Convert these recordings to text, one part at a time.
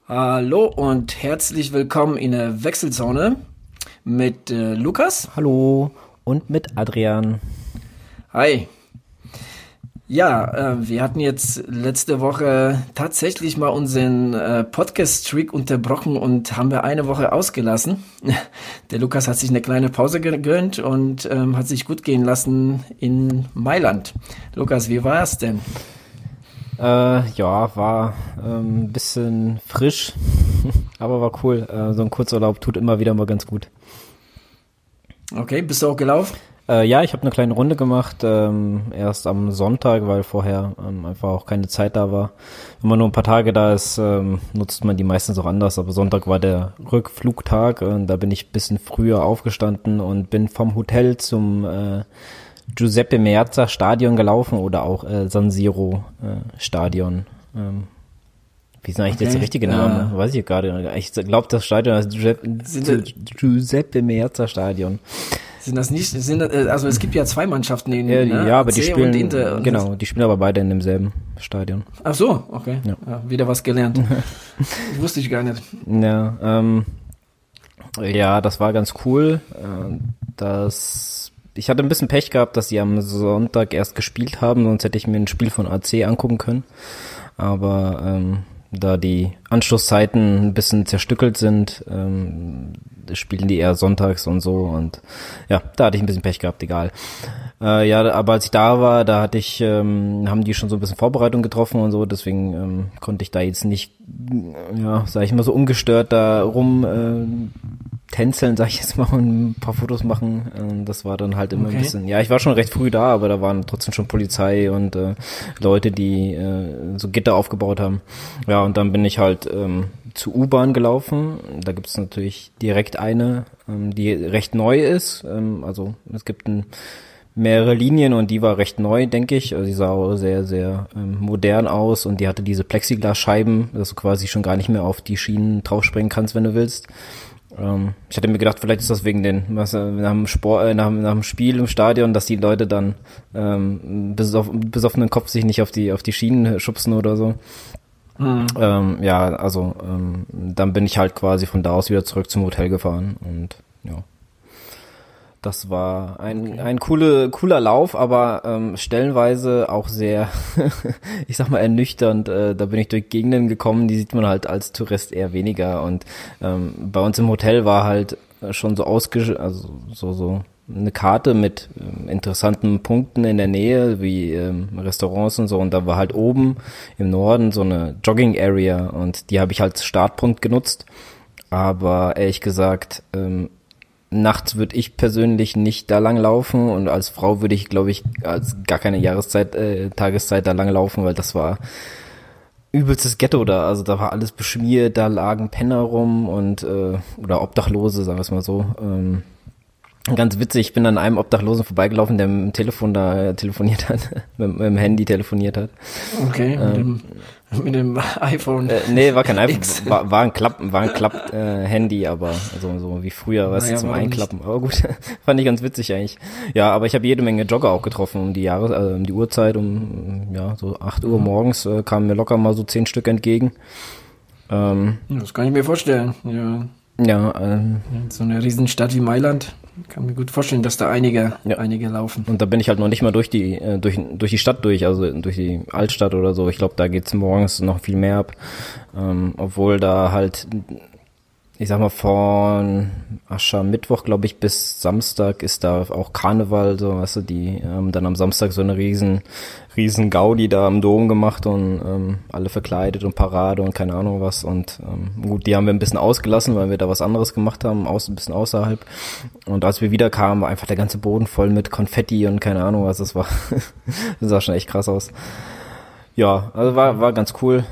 Hallo und herzlich willkommen in der Wechselzone mit Lukas. Hallo und mit Adrian. Hi. Ja, wir hatten jetzt letzte Woche tatsächlich mal unseren Podcast-Streak unterbrochen und haben wir eine Woche ausgelassen. Der Lukas hat sich eine kleine Pause gegönnt und hat sich gut gehen lassen in Mailand. Lukas, wie war es denn? War ein bisschen frisch, aber war cool. So ein Kurzurlaub tut immer wieder mal ganz gut. Okay, bist du auch gelaufen? Ja, ich habe eine kleine Runde gemacht, erst am Sonntag, weil vorher einfach auch keine Zeit da war. Wenn man nur ein paar Tage da ist, nutzt man die meistens auch anders, aber Sonntag war der Rückflugtag und da bin ich ein bisschen früher aufgestanden und bin vom Hotel zum Giuseppe Meazza Stadion gelaufen oder auch San Siro Stadion. Wie ist denn eigentlich jetzt der richtige Name? Weiß ich gerade nicht. Ich glaube, das Stadion heißt Giuseppe Meazza Stadion. Sind das nicht, also es gibt ja zwei Mannschaften in ja, aber die AC spielen, und Inter. genau, die spielen aber beide in demselben Stadion. Ach so, okay. Ja, wieder was gelernt. Wusste ich gar nicht. Ja, das war ganz cool. Ich hatte ein bisschen Pech gehabt, dass sie am Sonntag erst gespielt haben, sonst hätte ich mir ein Spiel von AC angucken können. Aber da die Anschlusszeiten ein bisschen zerstückelt sind, spielen die eher sonntags und so und ja, da hatte ich ein bisschen Pech gehabt, egal. Aber als ich da war, haben die schon so ein bisschen Vorbereitung getroffen und so, deswegen konnte ich da jetzt nicht, sag ich mal, so ungestört da rum tänzeln, sag ich jetzt mal, und ein paar Fotos machen. Das war dann halt immer ein bisschen, ja, ich war schon recht früh da, aber da waren trotzdem schon Polizei und Leute, die so Gitter aufgebaut haben. Ja, und dann bin ich halt zur U-Bahn gelaufen. Da gibt's natürlich direkt eine, die recht neu ist. Also es gibt mehrere Linien und die war recht neu, denke ich. Also die sah auch sehr, sehr modern aus und die hatte diese Plexiglasscheiben, dass du quasi schon gar nicht mehr auf die Schienen draufspringen kannst, wenn du willst. Ich hatte mir gedacht, vielleicht ist das wegen nach dem Spiel im Stadion, dass die Leute dann besoffenen Kopf sich nicht auf die Schienen schubsen oder so. Dann bin ich halt quasi von da aus wieder zurück zum Hotel gefahren und ja. Das war ein cooler Lauf, aber stellenweise auch sehr, ich sag mal, ernüchternd. Da bin ich durch Gegenden gekommen, die sieht man halt als Tourist eher weniger. Und bei uns im Hotel war halt schon so so eine Karte mit interessanten Punkten in der Nähe, wie Restaurants und so. Und da war halt oben im Norden so eine Jogging-Area und die habe ich als Startpunkt genutzt. Aber ehrlich gesagt, nachts würde ich persönlich nicht da lang laufen und als Frau würde ich, glaube ich, als gar keine Tageszeit da lang laufen, weil das war übelstes Ghetto da. Also da war alles beschmiert, da lagen Penner rum und oder Obdachlose, sagen wir es mal so. Ganz witzig, ich bin an einem Obdachlosen vorbeigelaufen, der mit dem Telefon da telefoniert hat, mit dem Handy telefoniert hat. Okay, mit dem iPhone. Nee, war kein iPhone, war ein Klapp-Handy, aber so wie früher, weißt du, zum Einklappen. Nicht. Aber gut, fand ich ganz witzig eigentlich. Ja, aber ich habe jede Menge Jogger auch getroffen um die Uhrzeit, so 8 Uhr morgens kamen mir locker mal so 10 Stück entgegen. Das kann ich mir vorstellen, ja. Ja, so eine Riesenstadt wie Mailand, kann mir gut vorstellen, dass da einige laufen. Und da bin ich halt noch nicht mal durch die Stadt durch, also durch die Altstadt oder so. Ich glaube, da geht's morgens noch viel mehr ab, obwohl da halt, ich sag mal, von Aschermittwoch, glaube ich, bis Samstag ist da auch Karneval, so, weißt du, die haben dann am Samstag so eine riesen Gaudi da am Dom gemacht und alle verkleidet und Parade und keine Ahnung was und gut, die haben wir ein bisschen ausgelassen, weil wir da was anderes gemacht haben, ein bisschen außerhalb und als wir wieder kamen, war einfach der ganze Boden voll mit Konfetti und keine Ahnung was, das sah schon echt krass aus. Ja, also war ganz cool,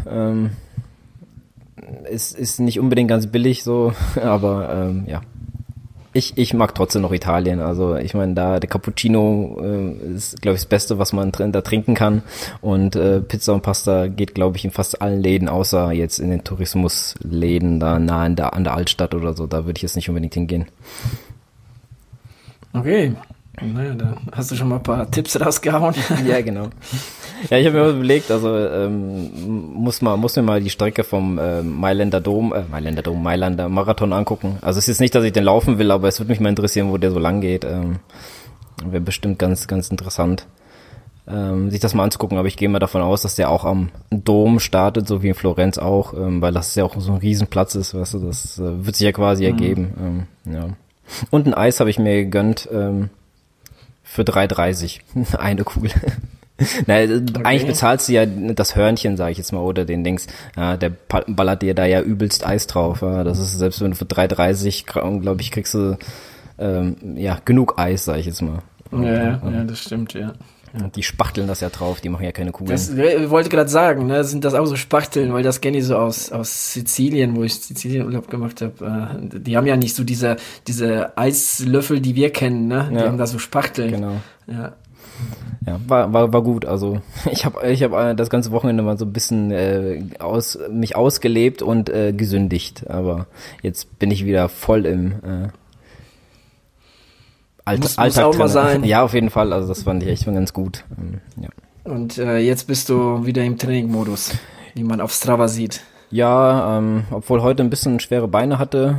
ist nicht unbedingt ganz billig so, aber ja. Ich mag trotzdem noch Italien, also ich meine, da der Cappuccino ist, glaube ich, das Beste, was man da trinken kann und Pizza und Pasta geht, glaube ich, in fast allen Läden, außer jetzt in den Tourismusläden da nah an der Altstadt oder so, da würde ich jetzt nicht unbedingt hingehen. Okay, Naja, da hast du schon mal ein paar Tipps rausgehauen. Ja, genau. Ja, ich habe mir überlegt, also muss mir mal die Strecke vom Mailänder Marathon angucken. Also es ist jetzt nicht, dass ich den laufen will, aber es würde mich mal interessieren, wo der so lang geht. Wäre bestimmt ganz, ganz interessant, sich das mal anzugucken. Aber ich gehe mal davon aus, dass der auch am Dom startet, so wie in Florenz auch, weil das ja auch so ein Riesenplatz ist, weißt du, das wird sich ja quasi ergeben. Ja. Und ein Eis habe ich mir gegönnt, für 3,30 eine Kugel. Naja, okay. Eigentlich bezahlst du ja das Hörnchen, sage ich jetzt mal, oder den Dings. Ja, der ballert dir da ja übelst Eis drauf. Ja, das ist, selbst wenn du für 3,30, glaube ich, kriegst du genug Eis, sage ich jetzt mal. Ja, das stimmt, ja. Und die spachteln das ja drauf, die machen ja keine Kugeln. Das wollte gerade sagen, ne, sind das auch so Spachteln, weil das kenne ich so aus Sizilien, wo ich Sizilien-Urlaub gemacht habe. Die haben ja nicht so diese Eislöffel, die wir kennen, ne? Die haben da so Spachteln. Genau. Ja. Ja, war gut. Also ich habe das ganze Wochenende mal so ein bisschen mich ausgelebt und gesündigt. Aber jetzt bin ich wieder voll im Alltag auch mal sein. Ja, auf jeden Fall. Also das fand ich echt schon ganz gut. Ja. Und jetzt bist du wieder im Trainingmodus, wie man auf Strava sieht. Ja, obwohl heute ein bisschen schwere Beine hatte.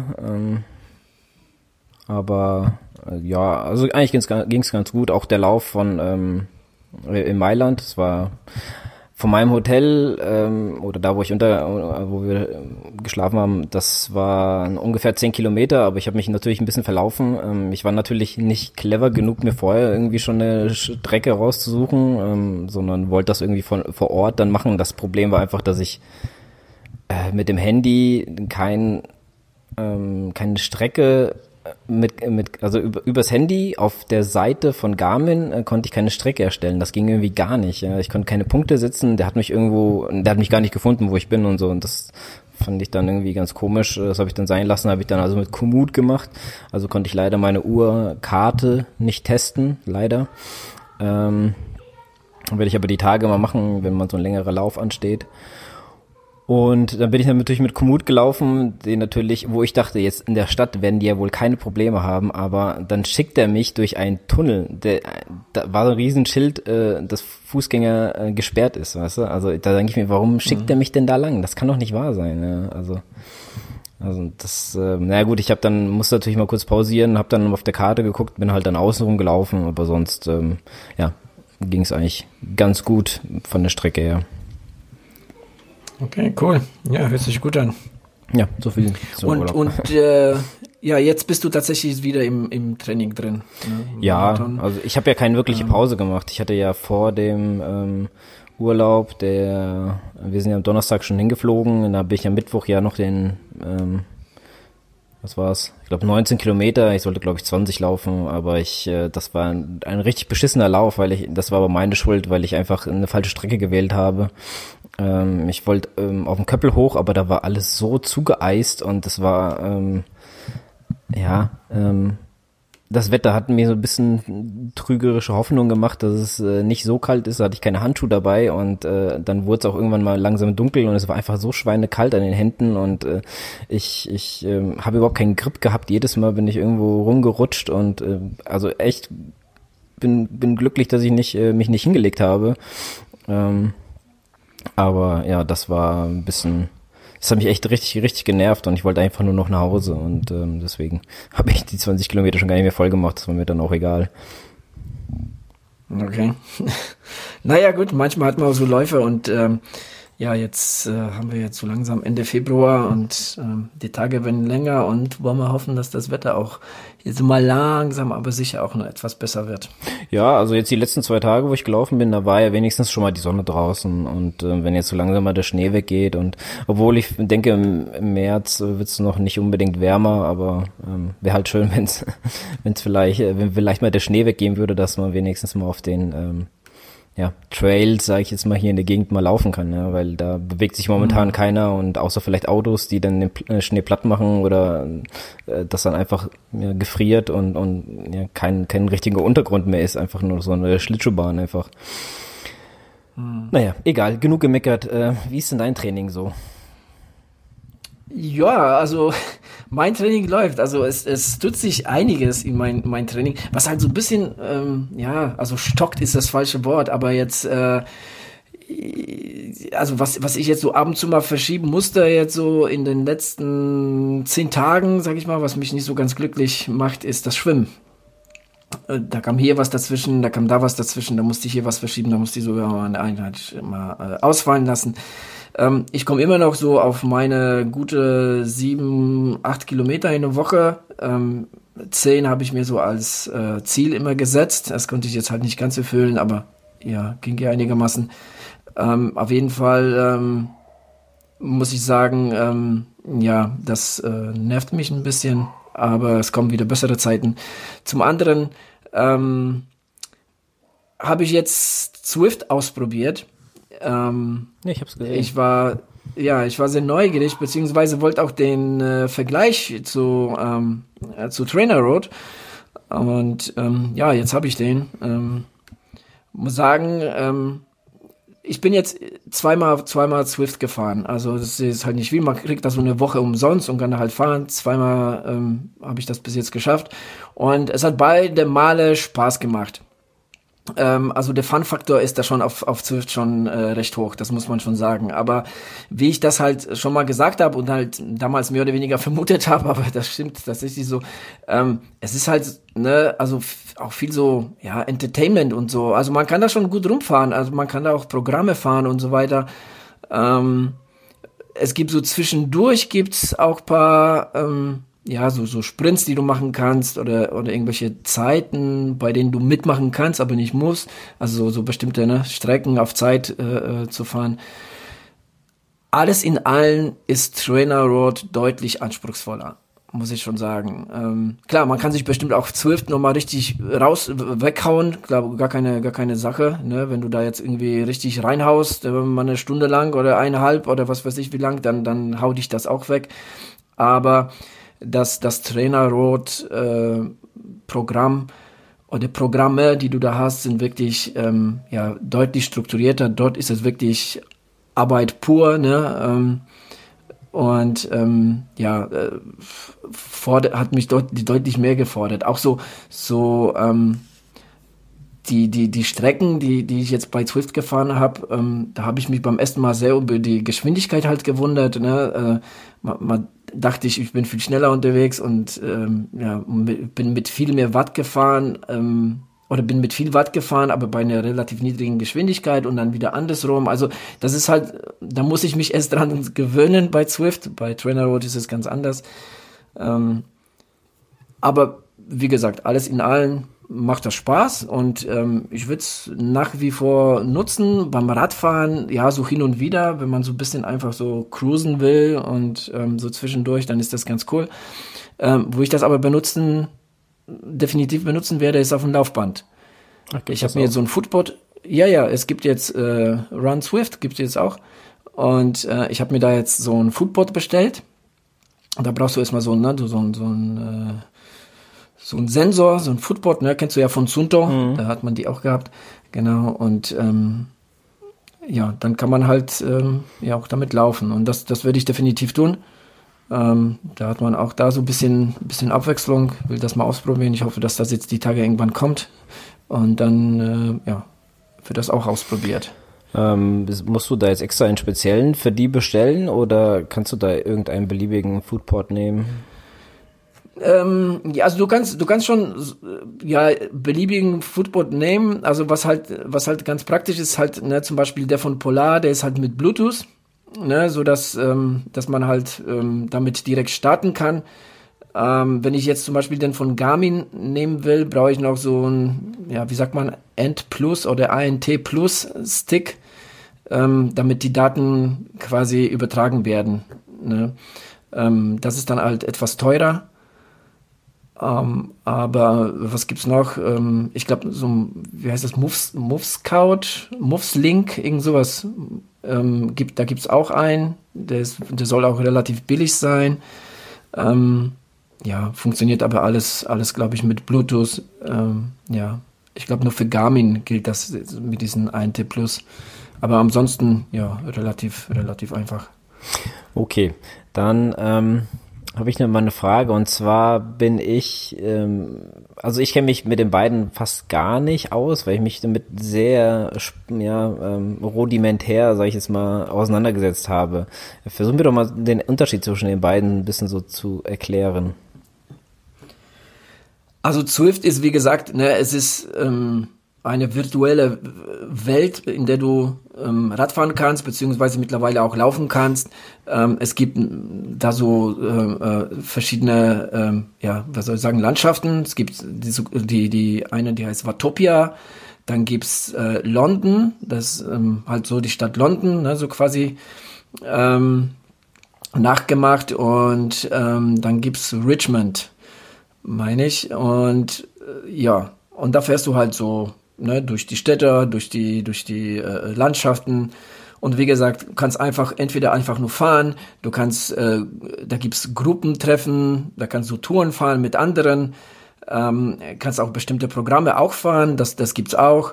Aber ja, also eigentlich ging's ganz gut. Auch der Lauf von in Mailand, das war von meinem Hotel oder da, wo wir geschlafen haben, das waren ungefähr 10 Kilometer, aber ich habe mich natürlich ein bisschen verlaufen. Ich war natürlich nicht clever genug, mir vorher irgendwie schon eine Strecke rauszusuchen, sondern wollte das irgendwie vor Ort dann machen. Das Problem war einfach, dass ich mit dem Handy keine Strecke also übers Handy auf der Seite von Garmin konnte ich keine Strecke erstellen. Das ging irgendwie gar nicht. Ja. Ich konnte keine Punkte setzen. Der hat mich gar nicht gefunden, wo ich bin und so. Und das fand ich dann irgendwie ganz komisch. Das habe ich dann sein lassen. Habe ich dann also mit Komoot gemacht. Also konnte ich leider meine Uhrkarte nicht testen. Leider. Werde ich aber die Tage mal machen, wenn man so ein längerer Lauf ansteht. Und dann bin ich dann natürlich mit Komoot gelaufen, wo ich dachte, jetzt in der Stadt werden die ja wohl keine Probleme haben, aber dann schickt er mich durch einen Tunnel, da war so ein Riesenschild, dass Fußgänger gesperrt ist, weißt du? Also da denke ich mir, warum schickt er mich denn da lang? Das kann doch nicht wahr sein. Ja? Also das, naja gut, musste natürlich mal kurz pausieren, habe dann auf der Karte geguckt, bin halt dann außenrum gelaufen, aber sonst, ging es eigentlich ganz gut von der Strecke her. Okay, cool. Ja, hört sich gut an. Ja, so viel zum Urlaub. Und jetzt bist du tatsächlich wieder im Training drin. Ne? Ja, also ich habe ja keine wirkliche Pause gemacht. Ich hatte ja vor dem Urlaub, wir sind ja am Donnerstag schon hingeflogen, und da bin ich am Mittwoch ja noch den, was war's? Ich glaube 19 Kilometer, ich sollte glaube ich 20 laufen, aber das war ein richtig beschissener Lauf, das war aber meine Schuld, weil ich einfach eine falsche Strecke gewählt habe. Ich wollte auf den Köppel hoch, aber da war alles so zugeeist und das war, das Wetter hat mir so ein bisschen trügerische Hoffnung gemacht, dass es nicht so kalt ist, da hatte ich keine Handschuhe dabei und dann wurde es auch irgendwann mal langsam dunkel und es war einfach so schweinekalt an den Händen und ich habe überhaupt keinen Grip gehabt, jedes Mal bin ich irgendwo rumgerutscht und also echt bin glücklich, dass ich mich nicht hingelegt habe. Aber ja, das war ein bisschen, das hat mich echt richtig, richtig genervt und ich wollte einfach nur noch nach Hause und deswegen habe ich die 20 Kilometer schon gar nicht mehr voll gemacht, das war mir dann auch egal. Okay. Naja gut, manchmal hat man auch so Läufe und jetzt haben wir jetzt so langsam Ende Februar und die Tage werden länger und wollen wir hoffen, dass das Wetter auch jetzt mal langsam, aber sicher auch noch etwas besser wird. Ja, also jetzt die letzten 2 Tage, wo ich gelaufen bin, da war ja wenigstens schon mal die Sonne draußen und wenn jetzt so langsam mal der Schnee weggeht und obwohl ich denke, im März wird es noch nicht unbedingt wärmer, aber wäre halt schön, wenn vielleicht mal der Schnee weggehen würde, dass man wenigstens mal auf den Trails, sage ich jetzt mal, hier in der Gegend mal laufen kann, ja, weil da bewegt sich momentan keiner und außer vielleicht Autos, die dann den Schnee platt machen oder das dann einfach gefriert und kein richtiger Untergrund mehr ist, einfach nur so eine Schlittschuhbahn einfach. Naja, egal, genug gemeckert. Wie ist denn dein Training so? Ja, also Mein Training läuft, also es tut sich einiges in mein Training, was halt so ein bisschen, also stockt ist das falsche Wort, aber jetzt, also was ich jetzt so ab und zu mal verschieben musste, jetzt so in den letzten 10 Tagen, sag ich mal, was mich nicht so ganz glücklich macht, ist das Schwimmen. Da kam hier was dazwischen, da kam da was dazwischen, da musste ich hier was verschieben, da musste ich sogar mal eine Einheit mal ausfallen lassen. Ich komme immer noch so auf meine gute 7, 8 Kilometer in der Woche. 10 habe ich mir so als Ziel immer gesetzt. Das konnte ich jetzt halt nicht ganz erfüllen, aber ja, ging ja einigermaßen. Auf jeden Fall muss ich sagen, das nervt mich ein bisschen, aber es kommen wieder bessere Zeiten. Zum anderen habe ich jetzt Zwift ausprobiert. Ja, ich hab's gesehen. Ich war sehr neugierig, beziehungsweise wollte auch den Vergleich zu TrainerRoad. Und jetzt habe ich den. Muss sagen, ich bin jetzt zweimal Zwift gefahren. Also das ist halt nicht viel. Man kriegt da so eine Woche umsonst und kann da halt fahren. Zweimal habe ich das bis jetzt geschafft. Und es hat beide Male Spaß gemacht. Also der Fun-Faktor ist da schon auf Zwift schon recht hoch, das muss man schon sagen. Aber wie ich das halt schon mal gesagt habe und halt damals mehr oder weniger vermutet habe, aber das stimmt tatsächlich so, es ist halt, also auch viel so, Entertainment und so. Also man kann da schon gut rumfahren, also man kann da auch Programme fahren und so weiter. Es gibt so zwischendurch gibt's auch paar so Sprints, die du machen kannst oder irgendwelche Zeiten, bei denen du mitmachen kannst, aber nicht musst. Also so bestimmte Strecken auf Zeit zu fahren. Alles in allem ist TrainerRoad deutlich anspruchsvoller, muss ich schon sagen. Klar, man kann sich bestimmt auch Zwift nochmal richtig weghauen. Klar, gar keine Sache. Ne? Wenn du da jetzt irgendwie richtig reinhaust, mal eine Stunde lang oder 1,5 oder was weiß ich wie lang, dann hau dich das auch weg. Aber das TrainerRoad Programm oder Programme, die du da hast, sind wirklich deutlich strukturierter. Dort ist es wirklich Arbeit pur, ne? Hat mich deutlich mehr gefordert. Auch so die Strecken, die ich jetzt bei Zwift gefahren habe, da habe ich mich beim ersten Mal sehr über die Geschwindigkeit halt gewundert. Ne? Man dachte ich bin viel schneller unterwegs und bin mit viel mehr Watt gefahren bin mit viel Watt gefahren, aber bei einer relativ niedrigen Geschwindigkeit und dann wieder andersrum. Also das ist halt, da muss ich mich erst dran gewöhnen bei Zwift. Bei TrainerRoad ist es ganz anders. Aber wie gesagt, alles in allem macht das Spaß und ich würde es nach wie vor nutzen beim Radfahren, so hin und wieder, wenn man so ein bisschen einfach so cruisen will und so zwischendurch, dann ist das ganz cool. Wo ich das aber definitiv benutzen werde, ist auf dem Laufband. Okay, ich habe mir jetzt so ein Footboard, es gibt jetzt Run Zwift, gibt es jetzt auch und ich habe mir da jetzt so ein Footboard bestellt und da brauchst du erstmal so ein Sensor, so ein Footboard, kennst du ja von Suunto, da hat man die auch gehabt, genau, und dann kann man halt auch damit laufen und das werde ich definitiv tun. Da hat man auch da so ein bisschen Abwechslung, will das mal ausprobieren, ich hoffe, dass das jetzt die Tage irgendwann kommt und dann, wird das auch ausprobiert. Musst du da jetzt extra einen speziellen für die bestellen oder kannst du da irgendeinen beliebigen Footboard nehmen? Also du kannst schon beliebigen Footboard nehmen. Also was halt ganz praktisch ist, halt zum Beispiel der von Polar, der ist halt mit Bluetooth, so dass man halt damit direkt starten kann. Wenn ich jetzt zum Beispiel den von Garmin nehmen will, brauche ich noch so ein ANT Plus oder ANT Plus Stick, damit die Daten quasi übertragen werden. Ne? Das ist dann halt etwas teurer. Aber was gibt's noch? Ich glaube, wie heißt das? Moves Link, irgend sowas. Da gibt's auch einen. Der soll auch relativ billig sein. Funktioniert aber alles, glaube ich, mit Bluetooth. Ich glaube, nur für Garmin gilt das mit diesen ANT Plus. Aber ansonsten, relativ einfach. Okay, dann habe ich noch mal eine Frage, und zwar bin ich, also ich kenne mich mit den beiden fast gar nicht aus, weil ich mich damit sehr, rudimentär, sag ich jetzt mal, auseinandergesetzt habe. Versuchen wir doch mal den Unterschied zwischen den beiden ein bisschen so zu erklären. Also Zwift ist, wie gesagt, ne, es ist eine virtuelle Welt, in der du Radfahren kannst, beziehungsweise mittlerweile auch laufen kannst. Es gibt da so verschiedene, was soll ich sagen, Landschaften. Es gibt die eine, die heißt Watopia. Dann gibt's London, das halt so die Stadt London, ne, so quasi nachgemacht. Und dann gibt's Richmond, meine ich. Und und da fährst du halt so, ne, durch die Städte, durch die Landschaften. Und wie gesagt, du kannst entweder einfach nur fahren, du kannst, da gibt's Gruppentreffen, da kannst du Touren fahren mit anderen, kannst auch bestimmte Programme auch fahren, das gibt's auch.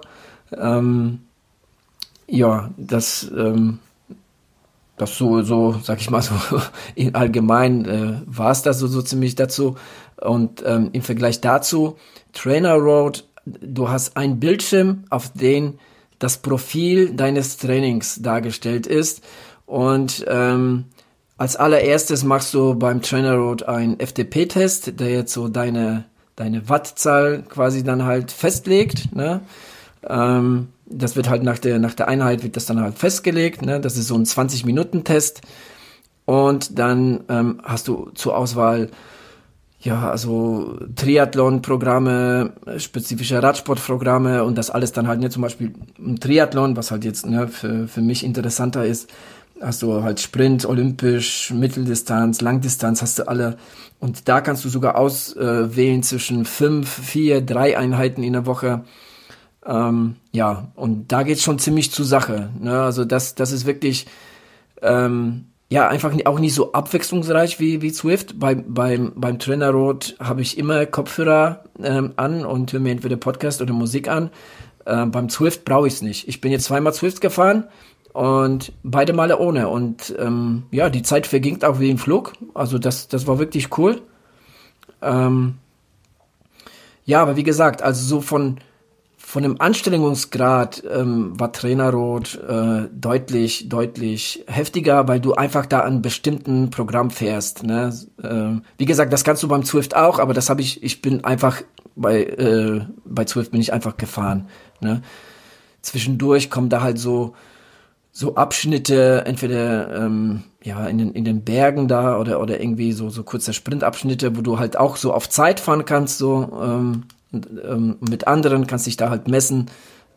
Das so, sag ich mal so, in allgemein war's das so ziemlich dazu. Und im Vergleich dazu, Trainer Road, du hast einen Bildschirm, auf den das Profil deines Trainings dargestellt ist. Und als allererstes machst du beim Trainer Road einen FTP-Test, der jetzt so deine Wattzahl quasi dann halt festlegt, ne? Das wird halt nach der Einheit wird das dann halt festgelegt, ne? Das ist so ein 20-Minuten-Test. Und dann hast du zur Auswahl also Triathlon-Programme, spezifische Radsportprogramme und das alles dann halt, ne, zum Beispiel ein Triathlon, was halt jetzt, ne, für mich interessanter ist, hast du halt Sprint, Olympisch, Mitteldistanz, Langdistanz, hast du alle. Und da kannst du sogar auswählen zwischen 5, 4, 3 Einheiten in der Woche. Und da geht's schon ziemlich zur Sache, ne? Also das ist wirklich einfach auch nicht so abwechslungsreich wie Zwift. Beim Trainer Road habe ich immer Kopfhörer an und höre mir entweder Podcast oder Musik an. Beim Zwift brauche ich es nicht. Ich bin jetzt 2-mal Zwift gefahren und beide Male ohne. Und die Zeit verging auch wie im Flug. Also das war wirklich cool. Aber wie gesagt, also so von dem Anstrengungsgrad war Trainer Road deutlich heftiger, weil du einfach da an bestimmten Programm fährst. Ne? Wie gesagt, das kannst du beim Zwift auch, aber ich bin einfach bei Zwift bin ich einfach gefahren. Ne? Zwischendurch kommen da halt so Abschnitte, entweder in den Bergen da oder irgendwie so kurze Sprintabschnitte, wo du halt auch so auf Zeit fahren kannst, so mit anderen kannst dich da halt messen.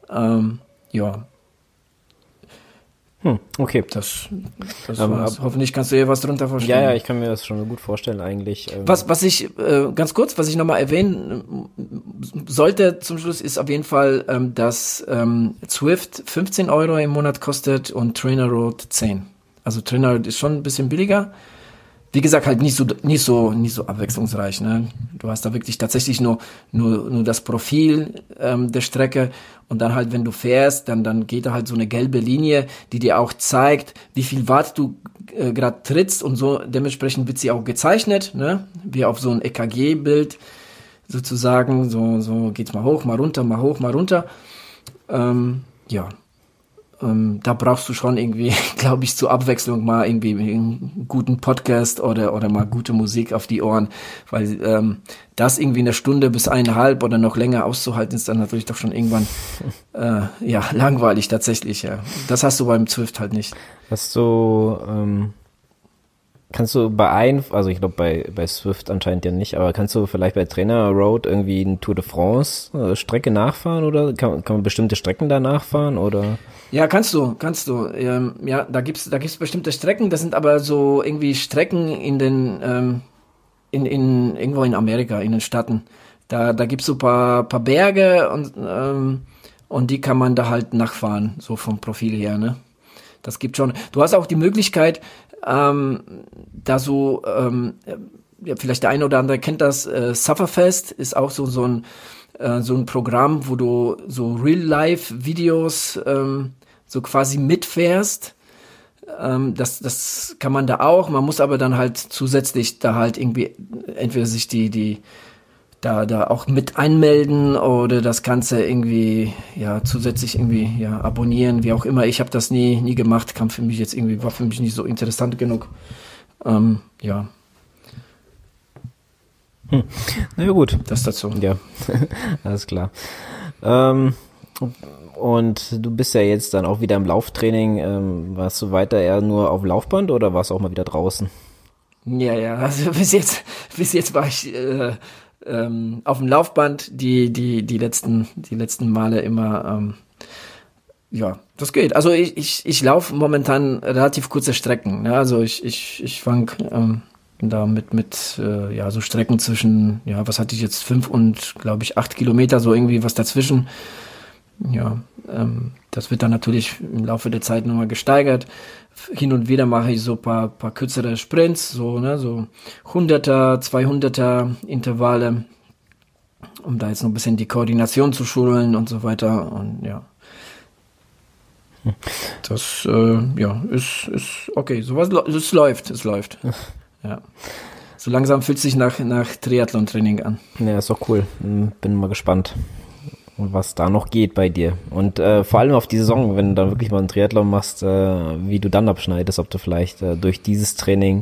Okay. Das war's. Hoffentlich kannst du dir was drunter vorstellen. Ja, ich kann mir das schon gut vorstellen eigentlich. Was ich nochmal erwähnen sollte zum Schluss, ist auf jeden Fall, dass Zwift 15 € im Monat kostet und Trainer Road 10. Also Trainer Road ist schon ein bisschen billiger. Wie gesagt, halt nicht so abwechslungsreich, ne? Du hast da wirklich tatsächlich nur das Profil der Strecke und dann halt, wenn du fährst, dann geht da halt so eine gelbe Linie, die dir auch zeigt, wie viel Watt du gerade trittst und so. Dementsprechend wird sie auch gezeichnet, ne? Wie auf so ein EKG-Bild sozusagen. So geht's mal hoch, mal runter, mal hoch, mal runter. Da brauchst du schon irgendwie, glaube ich, zur Abwechslung mal irgendwie einen guten Podcast oder mal gute Musik auf die Ohren, weil das irgendwie 1 Stunde bis 1,5 oder noch länger auszuhalten, ist dann natürlich doch schon irgendwann langweilig tatsächlich, ja. Das hast du beim Zwift halt nicht. Kannst du also ich glaube bei Zwift anscheinend ja nicht, aber kannst du vielleicht bei Trainer Road irgendwie eine Tour de France Strecke nachfahren oder kann man bestimmte Strecken da nachfahren oder? Ja, kannst du. Da gibt's bestimmte Strecken, das sind aber so irgendwie Strecken in den irgendwo in Amerika, in den Staaten. Da gibt's so paar Berge und die kann man da halt nachfahren, so vom Profil her, ne? Das gibt schon. Du hast auch die Möglichkeit, da so, vielleicht der eine oder andere kennt das, Sufferfest ist auch so ein Programm, wo du so Real-Life-Videos so quasi mitfährst. Das kann man da auch. Man muss aber dann halt zusätzlich da halt irgendwie entweder sich da auch mit einmelden oder das Ganze irgendwie, ja, zusätzlich irgendwie, ja, abonnieren, wie auch immer. Ich habe das nie gemacht, war für mich nicht so interessant genug. Ja. Na ja, gut. Das dazu. Ja, alles klar. Und du bist ja jetzt dann auch wieder im Lauftraining. Warst du weiter eher nur auf dem Laufband oder warst du auch mal wieder draußen? Ja, also bis jetzt war ich auf dem Laufband die letzten Male immer, ja, das geht. Also ich laufe momentan relativ kurze Strecken. Ne? Also ich fange da mit so Strecken zwischen, ja, was hatte ich jetzt, 5 und, glaube ich, 8 Kilometer, so irgendwie was dazwischen. Ja, das wird dann natürlich im Laufe der Zeit nochmal gesteigert. Hin und wieder mache ich so paar kürzere Sprints, so 100er, 200er Intervalle, um da jetzt noch ein bisschen die Koordination zu schulen und so weiter. Und ja, das ist okay. Es läuft. Ja. So langsam fühlt es sich nach Triathlon-Training an. Ja, ist doch cool. Bin mal gespannt, was da noch geht bei dir. Und vor allem auf die Saison, wenn du dann wirklich mal einen Triathlon machst, wie du dann abschneidest, ob du vielleicht durch dieses Training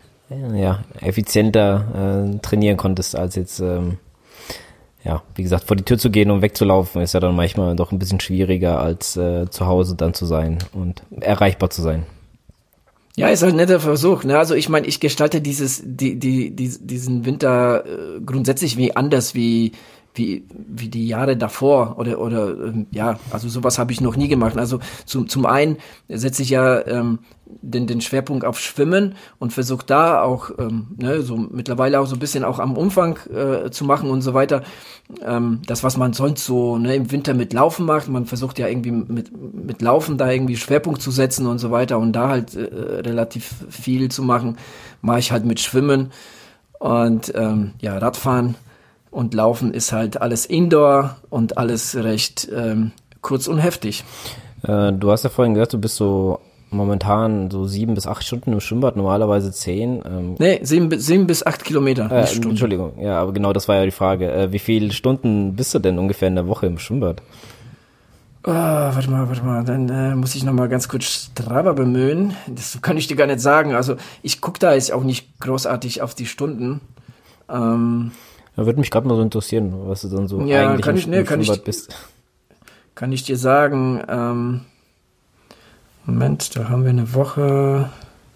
effizienter trainieren konntest, als jetzt, wie gesagt, vor die Tür zu gehen und wegzulaufen, ist ja dann manchmal doch ein bisschen schwieriger, als zu Hause dann zu sein und erreichbar zu sein. Ja, ist halt ein netter Versuch, ne? Also ich meine, ich gestalte diesen Winter grundsätzlich wie anders wie die Jahre davor oder also sowas habe ich noch nie gemacht. Also zum einen setze ich ja den Schwerpunkt auf Schwimmen und versuche da auch so mittlerweile auch so ein bisschen auch am Umfang zu machen und so weiter. Das, was man sonst so im Winter mit Laufen macht, man versucht ja irgendwie mit Laufen da irgendwie Schwerpunkt zu setzen und so weiter und da halt relativ viel zu machen, mache ich halt mit Schwimmen und Radfahren. Und Laufen ist halt alles Indoor und alles recht kurz und heftig. Du hast ja vorhin gesagt, du bist so momentan so 7 bis 8 Stunden im Schwimmbad, normalerweise 10. 7 bis 8 Kilometer. Entschuldigung, ja, aber genau, das war ja die Frage. Wie viele Stunden bist du denn ungefähr in der Woche im Schwimmbad? Warte mal, dann muss ich nochmal ganz kurz Strava bemühen. Das kann ich dir gar nicht sagen. Also ich gucke da jetzt auch nicht großartig auf die Stunden. Da würde mich gerade mal so interessieren, was du dann so eigentlich im Schwimmbad bist. Kann ich dir sagen, Moment, da haben wir eine Woche.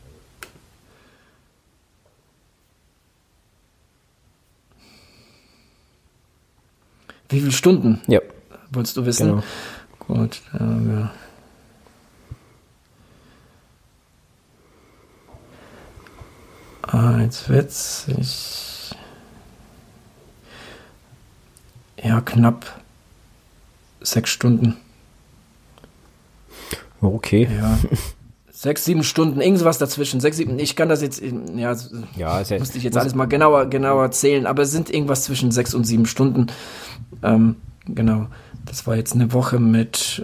Wie viele Stunden? Ja. Wolltest du wissen? Genau. Gut, jetzt wird's. Ja, knapp 6 Stunden. Okay. Ja. 6, 7 Stunden, irgendwas dazwischen. 6, 7, ich kann das jetzt, musste ich jetzt alles mal genauer zählen, aber es sind irgendwas zwischen 6 und 7 Stunden. Genau. Das war jetzt eine Woche mit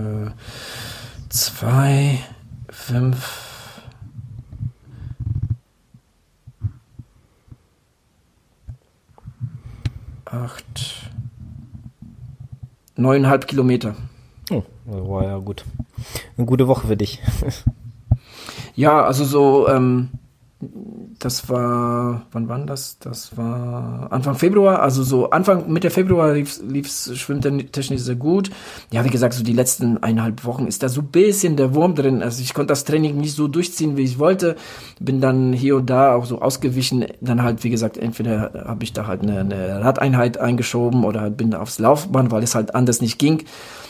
2, 5, 8, 9,5 Kilometer. Oh, das war ja gut. Eine gute Woche für dich. Ja, also so, das war, wann war das? Das war Anfang Februar, also so Mitte Februar lief's schwimmtechnisch sehr gut. Ja, wie gesagt, so die letzten 1,5 Wochen ist da so ein bisschen der Wurm drin. Also ich konnte das Training nicht so durchziehen, wie ich wollte. Bin dann hier und da auch so ausgewichen. Dann halt, wie gesagt, entweder habe ich da halt eine Radeinheit eingeschoben oder bin da aufs Laufband, weil es halt anders nicht ging.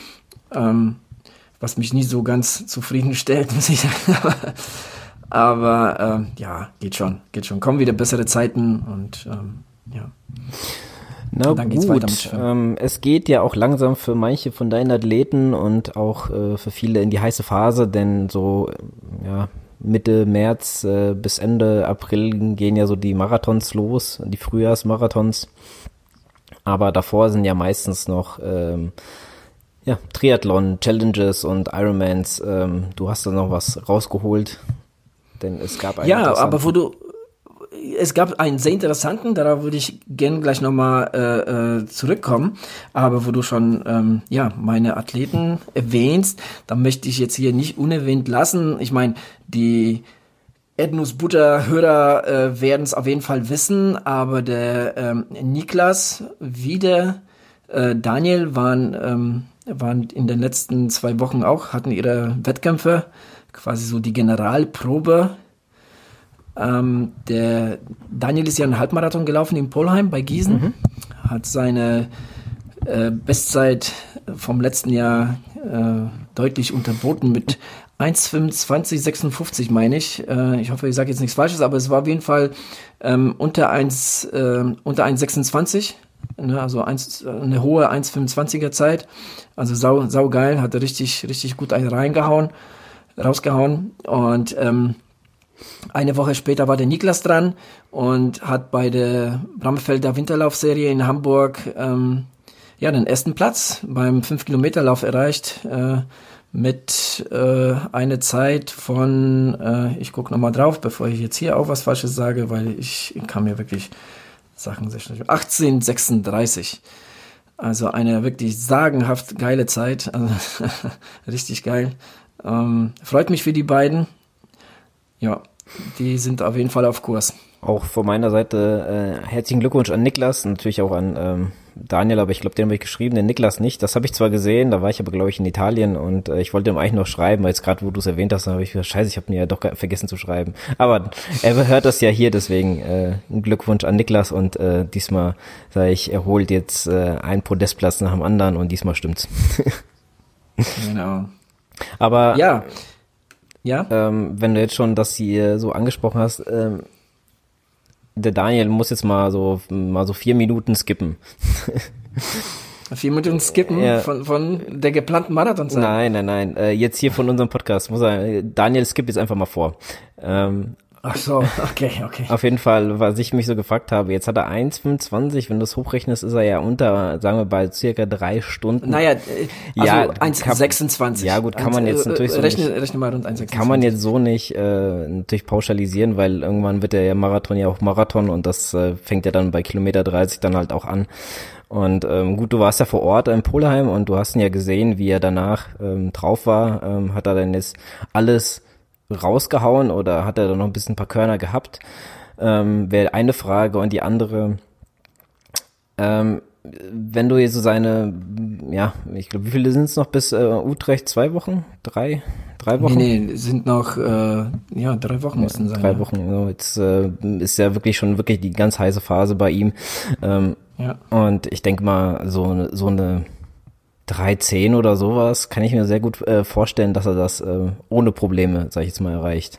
Was mich nicht so ganz zufriedenstellt, muss ich sagen. Aber geht schon. Kommen wieder bessere Zeiten und ja. Na und dann geht's weiter mit gut, es geht ja auch langsam für manche von deinen Athleten und auch für viele in die heiße Phase, denn so Mitte März bis Ende April gehen ja so die Marathons los, die Frühjahrsmarathons. Aber davor sind ja meistens noch Ja, Triathlon, Challenges und Ironmans, du hast da noch was rausgeholt, denn es gab einen es gab einen sehr interessanten, darauf würde ich gerne gleich nochmal zurückkommen, aber wo du schon meine Athleten erwähnst, dann möchte ich jetzt hier nicht unerwähnt lassen. Ich meine, die Erdnussbutter-Hörer werden es auf jeden Fall wissen, aber der Niklas wie der Daniel waren in den letzten 2 Wochen auch, hatten ihre Wettkämpfe, quasi so die Generalprobe. Der Daniel ist ja einen Halbmarathon gelaufen in Polheim bei Gießen, hat seine Bestzeit vom letzten Jahr deutlich unterboten mit 1,25,56 meine ich. Ich hoffe, ich sage jetzt nichts Falsches, aber es war auf jeden Fall unter 1,26. Ne, also eine hohe 1,25er Zeit, also sau geil, hat er richtig gut einen rausgehauen und eine Woche später war der Niklas dran und hat bei der Bramfelder Winterlaufserie in Hamburg den ersten Platz beim 5-Kilometer-Lauf erreicht mit einer Zeit von, ich gucke nochmal drauf, bevor ich jetzt hier auch was Falsches sage, weil ich kann mir wirklich Sachen sehr schnell. 18:36. Also eine wirklich sagenhaft geile Zeit. Also richtig geil. Freut mich für die beiden. Ja, die sind auf jeden Fall auf Kurs. Auch von meiner Seite herzlichen Glückwunsch an Niklas, natürlich auch an Daniel, aber ich glaube, den habe ich geschrieben, den Niklas nicht. Das habe ich zwar gesehen, da war ich aber, glaube ich, in Italien und ich wollte ihm eigentlich noch schreiben, weil jetzt gerade, wo du es erwähnt hast, dann habe ich gesagt, scheiße, ich habe mir ja doch vergessen zu schreiben. Aber er hört das ja hier, deswegen ein Glückwunsch an Niklas und diesmal, sage ich, er holt jetzt einen Podestplatz nach dem anderen und diesmal stimmt's. Genau. Aber ja. Wenn du jetzt schon das hier so angesprochen hast, der Daniel muss jetzt mal so 4 Minuten skippen. 4 Minuten skippen ja. von der geplanten Marathonzeit? Nein. Jetzt hier von unserem Podcast muss Daniel skippt jetzt einfach mal vor. Ach so, okay. Auf jeden Fall, was ich mich so gefragt habe, jetzt hat er 1,25, wenn du es hochrechnest, ist er ja unter, sagen wir, bei circa 3 Stunden. Naja, also ja, 1,26. Ja gut, kann man jetzt natürlich so rechne mal rund 1,26. Kann man jetzt so nicht natürlich pauschalisieren, weil irgendwann wird der Marathon ja auch Marathon und das fängt ja dann bei Kilometer 30 dann halt auch an. Und gut, du warst ja vor Ort in Polheim und du hast ihn ja gesehen, wie er danach drauf war. Hat er denn jetzt alles rausgehauen oder hat er da noch ein paar Körner gehabt? Wäre eine Frage. Und die andere, wenn du jetzt so ich glaube, wie viele sind es noch bis Utrecht? 2 Wochen? 3 Wochen? Nee, sind noch 3 Wochen müssen sein. 3 Wochen, so, jetzt ist ja wirklich die ganz heiße Phase bei ihm. Und ich denke mal, so eine 3:10 oder sowas, kann ich mir sehr gut vorstellen, dass er das ohne Probleme, sag ich jetzt mal, erreicht.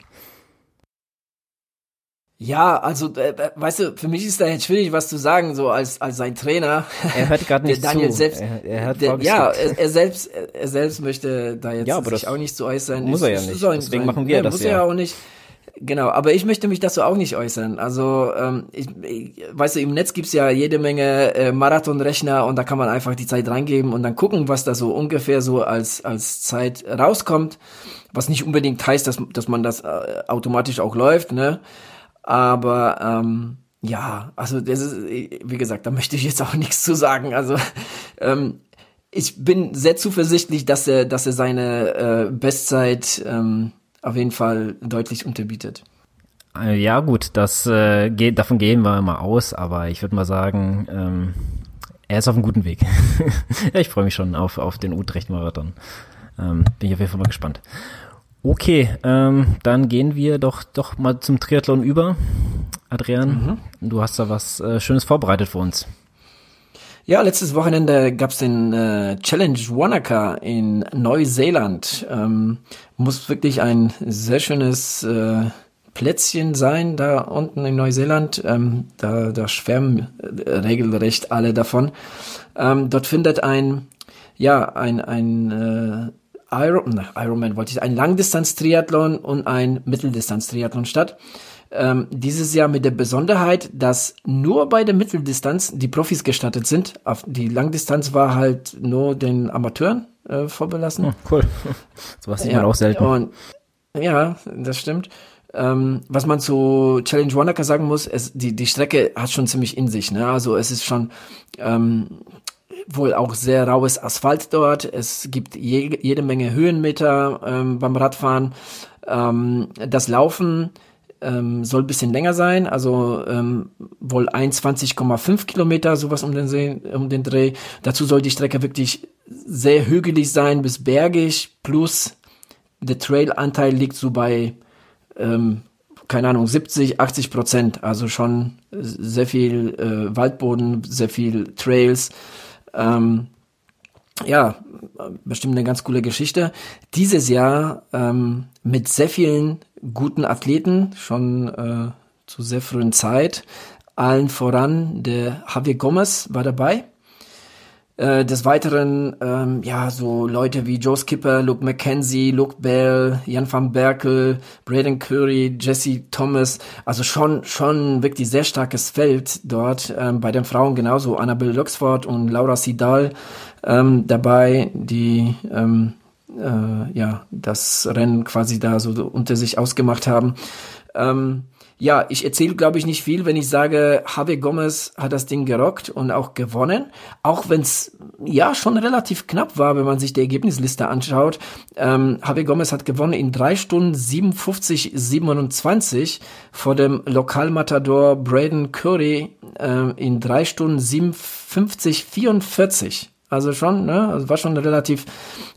Ja, also, weißt du, für mich ist da jetzt schwierig, was zu sagen, so als sein Trainer. Er hört gerade nicht Daniel zu. Selbst, er hat er selbst möchte da jetzt sich auch nicht so äußern. Muss er ja nicht, deswegen machen wir das muss er ja auch nicht. Genau, aber ich möchte mich dazu auch nicht äußern. Also, weißt du, im Netz gibt's ja jede Menge Marathonrechner und da kann man einfach die Zeit reingeben und dann gucken, was da so ungefähr so als Zeit rauskommt. Was nicht unbedingt heißt, dass man das automatisch auch läuft, ne? Aber also das ist, wie gesagt, da möchte ich jetzt auch nichts zu sagen. Also ich bin sehr zuversichtlich, dass er seine Bestzeit auf jeden Fall deutlich unterbietet. Ja gut, davon gehen wir mal aus, aber ich würde mal sagen, er ist auf einem guten Weg. Ja, ich freue mich schon auf den Utrecht-Marathon. Bin ich auf jeden Fall mal gespannt. Okay, dann gehen wir doch mal zum Triathlon über. Adrian, du hast da was Schönes vorbereitet für uns. Ja, letztes Wochenende gab's den Challenge Wanaka in Neuseeland. Muss wirklich ein sehr schönes Plätzchen sein, da unten in Neuseeland. Da schwärmen regelrecht alle davon. Dort findet ein Ironman ein Langdistanz-Triathlon und ein Mitteldistanz-Triathlon statt. Dieses Jahr mit der Besonderheit, dass nur bei der Mitteldistanz die Profis gestartet sind. Auf die Langdistanz war halt nur den Amateuren vorbelassen. Cool. Sowas sieht man auch selten. Und, ja, das stimmt. Was man zu Challenge Wanaka sagen muss, die Strecke hat schon ziemlich in sich, ne? Also es ist schon wohl auch sehr raues Asphalt dort. Es gibt jede Menge Höhenmeter beim Radfahren. Das Laufen soll ein bisschen länger sein, also wohl 21,5 Kilometer, sowas um den Dreh. Dazu soll die Strecke wirklich sehr hügelig sein bis bergig, plus der Trailanteil liegt so bei keine Ahnung, 70-80%, also schon sehr viel Waldboden, sehr viel Trails. Ja, bestimmt eine ganz coole Geschichte. Dieses Jahr mit sehr vielen guten Athleten, schon zu sehr frühen Zeit. Allen voran der Javier Gomez war dabei. Des Weiteren, so Leute wie Joe Skipper, Luke McKenzie, Luke Bell, Jan van Berkel, Braden Curry, Jesse Thomas, also schon wirklich sehr starkes Feld dort, bei den Frauen genauso, Annabelle Luxford und Laura Sidal, dabei, die, das Rennen quasi da so unter sich ausgemacht haben. Ja, ich erzähle, glaube ich, nicht viel, wenn ich sage, Javier Gomez hat das Ding gerockt und auch gewonnen. Auch wenn es ja schon relativ knapp war, wenn man sich die Ergebnisliste anschaut. Javier Gomez hat gewonnen in 3 Stunden 57,27 vor dem Lokalmatador Braden Curry in 3 Stunden 57,44. Also schon, ne? Also war schon relativ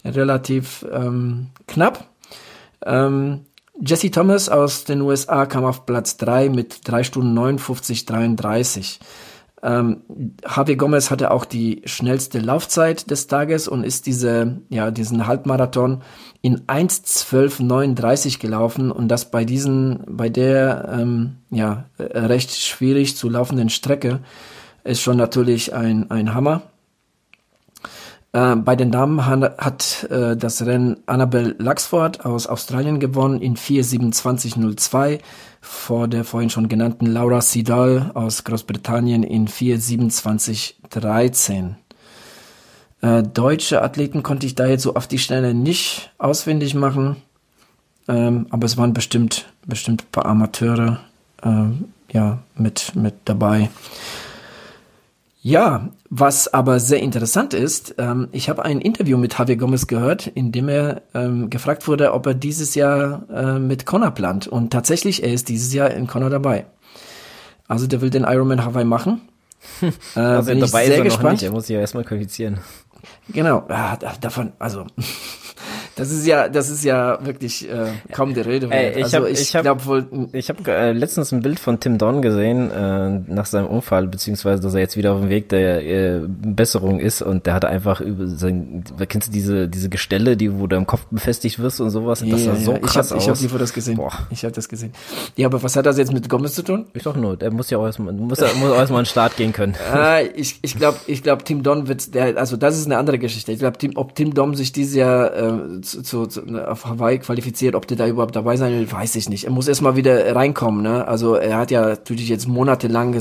knapp. Jesse Thomas aus den USA kam auf Platz 3 mit 3 Stunden 59,33. Javier Gomez hatte auch die schnellste Laufzeit des Tages und ist diesen Halbmarathon in 1:12,39 gelaufen und das bei der recht schwierig zu laufenden Strecke ist schon natürlich ein Hammer. Bei den Damen hat das Rennen Annabelle Luxford aus Australien gewonnen in 4:27,02 vor der vorhin schon genannten Laura Sidal aus Großbritannien in 4:27,13. Deutsche Athleten konnte ich da jetzt so auf die Schnelle nicht ausfindig machen, aber es waren bestimmt ein paar Amateure mit dabei. Ja, was aber sehr interessant ist, ich habe ein Interview mit Javier Gomez gehört, in dem er gefragt wurde, ob er dieses Jahr mit Kona plant. Und tatsächlich, er ist dieses Jahr in Kona dabei. Also der will den Ironman Hawaii machen. Also bin dabei ich sehr ist er gespannt. Noch nicht. Er muss sich ja erstmal qualifizieren. Genau, davon, also das ist ja wirklich kaum die Rede wert. Ich habe letztens ein Bild von Tim Don gesehen nach seinem Unfall, beziehungsweise dass er jetzt wieder auf dem Weg der Besserung ist und der hatte einfach kennst du diese Gestelle, wo du im Kopf befestigt wirst und sowas? Das sah so krass aus. Ich habe die Fotos gesehen. Boah. Ich habe das gesehen. Ja, aber was hat das jetzt mit Gomez zu tun? Ich doch nur, der muss ja auch erstmal an den Start gehen können. Ich glaube Tim Don also das ist eine andere Geschichte. Ich glaube, ob Tim Don sich dieses Jahr auf Hawaii qualifiziert, ob der da überhaupt dabei sein will, weiß ich nicht. Er muss erstmal wieder reinkommen, ne? Also er hat ja natürlich jetzt monatelange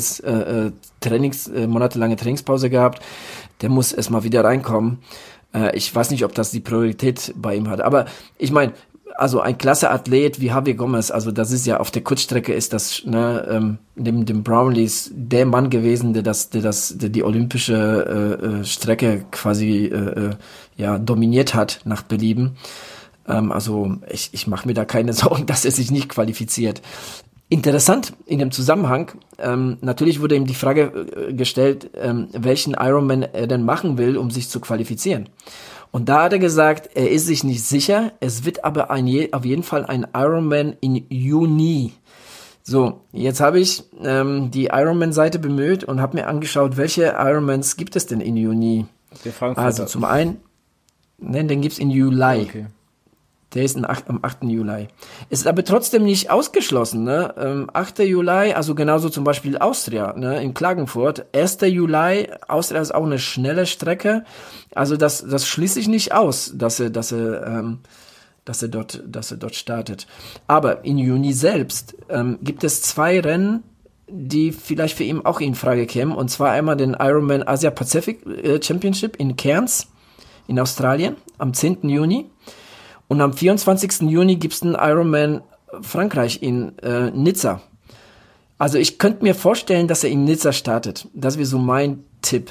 Trainingspause gehabt. Der muss erstmal wieder reinkommen. Ich weiß nicht, ob das die Priorität bei ihm hat. Aber ich meine, also ein klasse Athlet wie Javier Gomez, also das ist ja auf der Kurzstrecke ist das, neben dem Brownlees der Mann gewesen, der die olympische Strecke quasi dominiert hat nach Belieben. Also ich mache mir da keine Sorgen, dass er sich nicht qualifiziert. Interessant in dem Zusammenhang, natürlich wurde ihm die Frage gestellt, welchen Ironman er denn machen will, um sich zu qualifizieren. Und da hat er gesagt, er ist sich nicht sicher, es wird aber auf jeden Fall ein Ironman in Juni. So, jetzt habe ich die Ironman-Seite bemüht und habe mir angeschaut, welche Ironmans gibt es denn in Juni? Also zum einen, den gibt's in Juli. Okay. Der ist am 8. Juli. Es ist aber trotzdem nicht ausgeschlossen, ne? 8. Juli, also genauso zum Beispiel Austria, ne? In Klagenfurt. 1. Juli, Austria ist auch eine schnelle Strecke. Also das schließe ich nicht aus, dass er dass er dort startet. Aber im Juni selbst gibt es 2 Rennen, die vielleicht für ihn auch in Frage kämen. Und zwar einmal den Ironman Asia Pacific Championship in Cairns in Australien am 10. Juni. Und am 24. Juni gibt es einen Ironman Frankreich in Nizza. Also ich könnte mir vorstellen, dass er in Nizza startet. Das wäre so mein Tipp.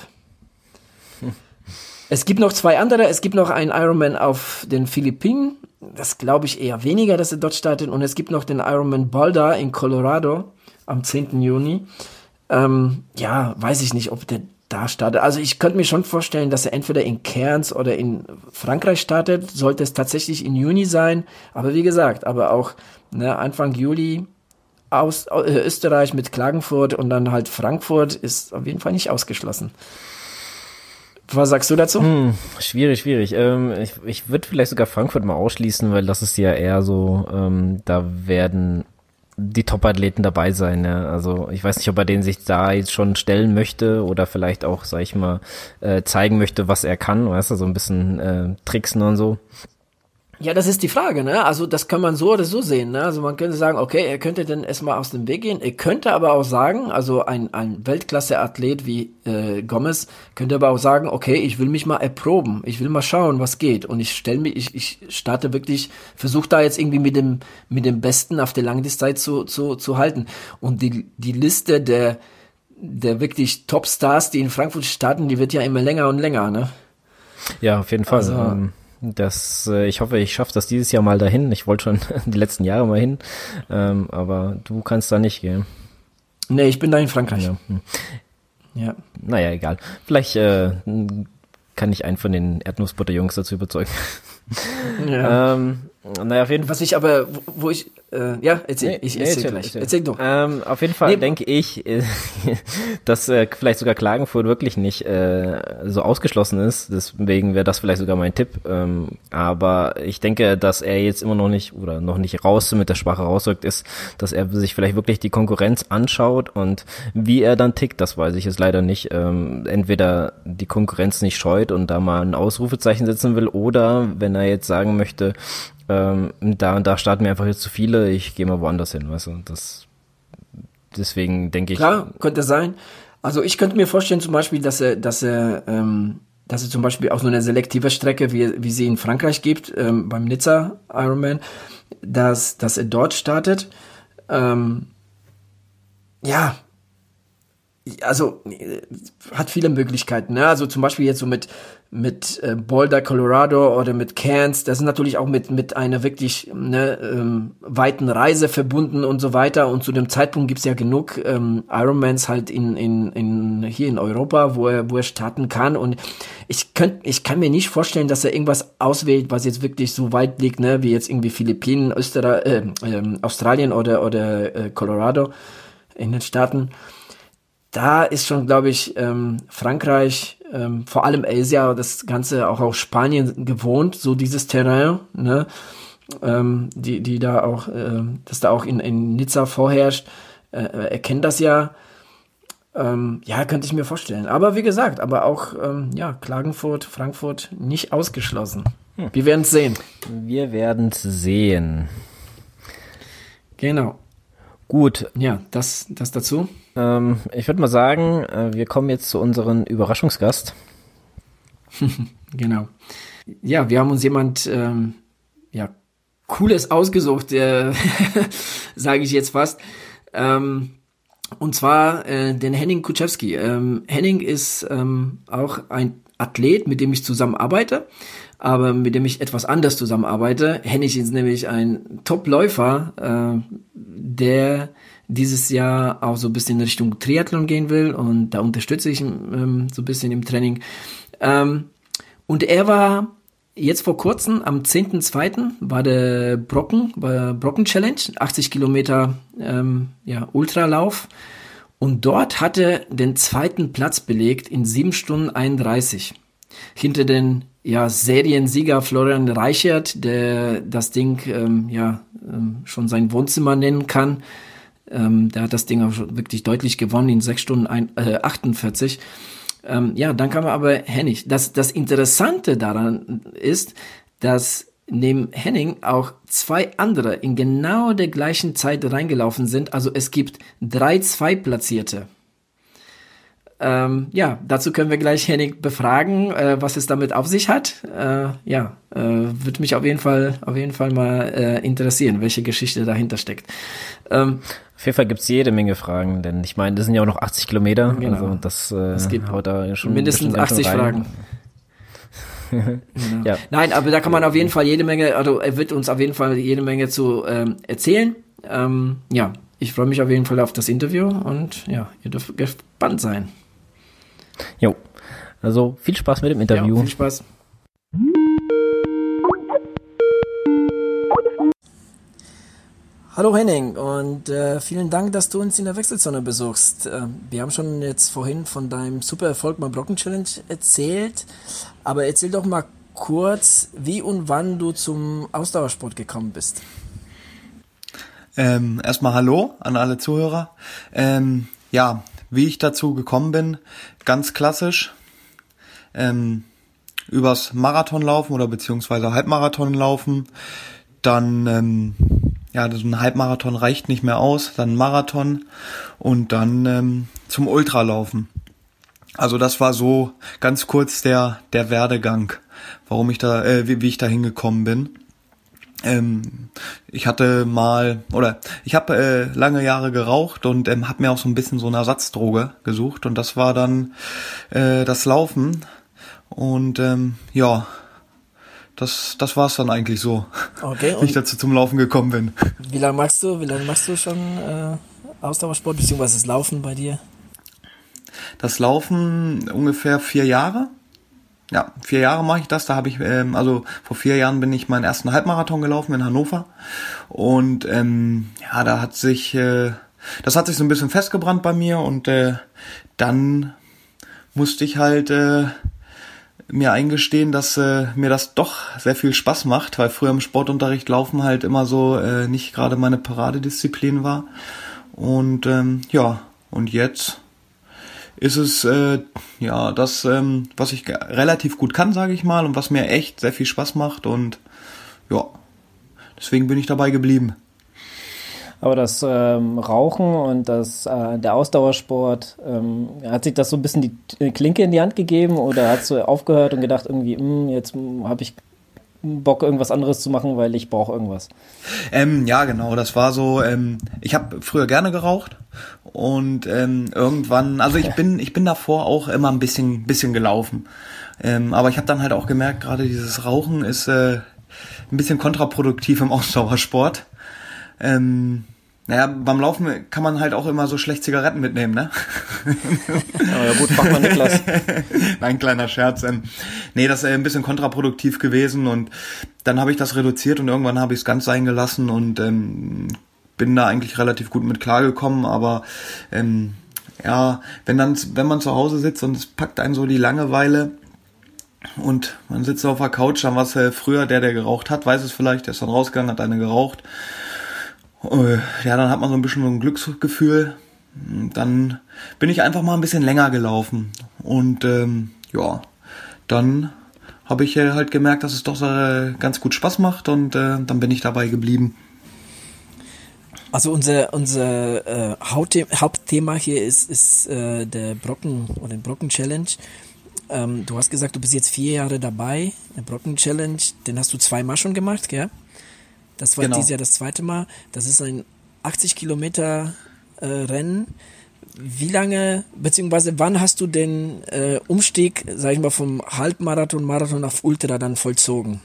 Es gibt noch 2 andere. Es gibt noch einen Ironman auf den Philippinen. Das glaube ich eher weniger, dass er dort startet. Und es gibt noch den Ironman Boulder in Colorado am 10. Juni. Weiß ich nicht, ob der da startet. Also ich könnte mir schon vorstellen, dass er entweder in Cairns oder in Frankreich startet. Sollte es tatsächlich im Juni sein. Aber wie gesagt, aber auch Anfang Juli aus Österreich mit Klagenfurt und dann halt Frankfurt ist auf jeden Fall nicht ausgeschlossen. Was sagst du dazu? Schwierig. Ich würde vielleicht sogar Frankfurt mal ausschließen, weil das ist ja eher so, da werden die Top-Athleten dabei sein. Ja. Also ich weiß nicht, ob er den sich da jetzt schon stellen möchte oder vielleicht auch, sag ich mal, zeigen möchte, was er kann. Weißt du, so ein bisschen tricksen und so. Ja, das ist die Frage, ne? Also das kann man so oder so sehen, ne? Also man könnte sagen, okay, er könnte dann erstmal aus dem Weg gehen. Er könnte aber auch sagen, also ein Weltklasse-Athlet wie Gomez könnte aber auch sagen, okay, ich will mich mal erproben, ich will mal schauen, was geht. Und ich starte wirklich, versuche da jetzt irgendwie mit dem Besten auf der Langdistanz zu halten. Und die Liste der wirklich Top-Stars, die in Frankfurt starten, die wird ja immer länger und länger, ne? Ja, auf jeden Fall. Also, ich hoffe, ich schaffe das dieses Jahr mal dahin. Ich wollte schon die letzten Jahre mal hin, aber du kannst da nicht gehen. Nee, ich bin da in Frankreich. Ja. Naja, egal. Vielleicht kann ich einen von den Erdnussbutter-Jungs dazu überzeugen. Ja. Naja, auf jeden Fall. Was ich aber, wo ich, erzähl gleich. Erzähl du. Auf jeden Fall denke ich, dass vielleicht sogar Klagenfurt wirklich nicht so ausgeschlossen ist. Deswegen wäre das vielleicht sogar mein Tipp. Aber ich denke, dass er jetzt immer noch nicht oder noch nicht mit der Sprache rausrückt, ist, dass er sich vielleicht wirklich die Konkurrenz anschaut und wie er dann tickt, das weiß ich jetzt leider nicht. Entweder die Konkurrenz nicht scheut und da mal ein Ausrufezeichen setzen will oder wenn er jetzt sagen möchte, da starten mir einfach jetzt zu viele, ich gehe mal woanders hin, weißt du, deswegen denke ich. Klar, könnte sein. Also ich könnte mir vorstellen zum Beispiel, dass er zum Beispiel auch so eine selektive Strecke, wie sie in Frankreich gibt, beim Nizza Ironman, dass er dort startet. Also hat viele Möglichkeiten, ne? Also zum Beispiel jetzt so mit Boulder, Colorado oder mit Cairns, das ist natürlich auch mit einer wirklich weiten Reise verbunden und so weiter. Und zu dem Zeitpunkt gibt's ja genug Ironmans halt hier in Europa, wo er starten kann. Und ich kann mir nicht vorstellen, dass er irgendwas auswählt, was jetzt wirklich so weit liegt, ne, wie jetzt irgendwie Philippinen, Australien oder Colorado in den Staaten. Da ist schon, glaube ich, Frankreich, vor allem Asia, das Ganze auch Spanien gewohnt, so dieses Terrain, ne, die da auch, das da auch in Nizza vorherrscht, erkennt das ja. Könnte ich mir vorstellen. Aber wie gesagt, aber auch, Klagenfurt, Frankfurt nicht ausgeschlossen. Wir werden es sehen. Wir werden es sehen. Genau. Gut. Ja, das dazu. Ich würde mal sagen, wir kommen jetzt zu unserem Überraschungsgast. Genau. Ja, wir haben uns jemand, Cooles ausgesucht, sage ich jetzt fast. Und zwar den Henning Kuczewski. Henning ist auch ein Athlet, mit dem ich zusammenarbeite, aber mit dem ich etwas anders zusammenarbeite. Henning ist nämlich ein Top-Läufer, der dieses Jahr auch so ein bisschen in Richtung Triathlon gehen will und da unterstütze ich ihn so ein bisschen im Training. Und er war jetzt vor kurzem, am 10.2. war der Brocken Challenge, 80 Kilometer Ultralauf. Und dort hat er den 2. Platz belegt in 7 Stunden 31. Hinter den Seriensieger Florian Reichert, der das Ding schon sein Wohnzimmer nennen kann. Der hat das Ding auch schon wirklich deutlich gewonnen in 6 Stunden 48. Dann kam aber Hennig. Das Interessante daran ist, dass neben Henning auch 2 andere in genau der gleichen Zeit reingelaufen sind. Also es gibt 3 Zweitplatzierte. Dazu können wir gleich Henning befragen, was es damit auf sich hat. Würde mich auf jeden Fall mal interessieren, welche Geschichte dahinter steckt. Auf jeden Fall gibt's jede Menge Fragen, denn ich meine, das sind ja auch noch 80 Kilometer, genau. Also es gibt haut da schon mindestens 80 Fragen. Genau. Ja. Nein, aber da kann man auf jeden Fall jede Menge, also er wird uns auf jeden Fall jede Menge zu erzählen. Ich freue mich auf jeden Fall auf das Interview und ja, ihr dürft gespannt sein. Jo, also viel Spaß mit dem Interview. Ja, viel Spaß. Hallo Henning und vielen Dank, dass du uns in der Wechselzone besuchst. Wir haben schon jetzt vorhin von deinem super Erfolg beim Brocken Challenge erzählt, aber erzähl doch mal kurz, wie und wann du zum Ausdauersport gekommen bist. Erstmal Hallo an alle Zuhörer. Wie ich dazu gekommen bin, ganz klassisch, übers Marathonlaufen oder beziehungsweise Halbmarathonlaufen, dann ein Halbmarathon reicht nicht mehr aus, dann Marathon und dann zum Ultralaufen. Also das war so ganz kurz der Werdegang, warum ich da, wie ich da hingekommen bin. Ich habe lange Jahre geraucht und habe mir auch so ein bisschen so eine Ersatzdroge gesucht und das war dann das Laufen und das war's dann eigentlich so, okay, wie ich dazu zum Laufen gekommen bin. Wie lange machst du schon Ausdauersport beziehungsweise das Laufen bei dir? Das Laufen ungefähr 4 Jahre. Ja, 4 Jahre mache ich das. Da habe ich, vor 4 Jahren bin ich meinen ersten Halbmarathon gelaufen in Hannover. Und das hat sich so ein bisschen festgebrannt bei mir und dann musste ich halt mir eingestehen, dass mir das doch sehr viel Spaß macht, weil früher im Sportunterricht Laufen halt immer so nicht gerade meine Paradedisziplin war. Und und jetzt ist es was ich relativ gut kann, sage ich mal, und was mir echt sehr viel Spaß macht und deswegen bin ich dabei geblieben. Aber das Rauchen und der Ausdauersport, hat sich das so ein bisschen die Klinke in die Hand gegeben oder hast du aufgehört und gedacht irgendwie, jetzt habe ich Bock, irgendwas anderes zu machen, weil ich brauche irgendwas? Genau, das war so, ich habe früher gerne geraucht und irgendwann, also ich bin davor auch immer ein bisschen gelaufen, aber ich habe dann halt auch gemerkt, gerade dieses Rauchen ist ein bisschen kontraproduktiv im Ausdauersport. Beim Laufen kann man halt auch immer so schlecht Zigaretten mitnehmen, ne? Ja gut, mach mal Niklas. Nein, kleiner Scherz. Das ist ein bisschen kontraproduktiv gewesen und dann habe ich das reduziert und irgendwann habe ich es ganz sein gelassen und bin da eigentlich relativ gut mit klargekommen, aber wenn man zu Hause sitzt und es packt einen so die Langeweile und man sitzt auf der Couch, dann war es früher der geraucht hat, weiß es vielleicht, der ist dann rausgegangen, hat eine geraucht. Dann hat man so ein bisschen so ein Glücksgefühl. Dann bin ich einfach mal ein bisschen länger gelaufen. Und dann habe ich halt gemerkt, dass es doch ganz gut Spaß macht und dann bin ich dabei geblieben. Also unser Hauptthema hier ist der Brocken oder den Brocken Challenge. Du hast gesagt, du bist jetzt 4 Jahre dabei. Der Brocken Challenge, den hast du 2-mal schon gemacht, gell? Das war genau. Dieses Jahr das 2. Mal. Das ist ein 80 Kilometer Rennen. Wie lange, beziehungsweise wann hast du den Umstieg, sag ich mal, vom Marathon auf Ultra dann vollzogen?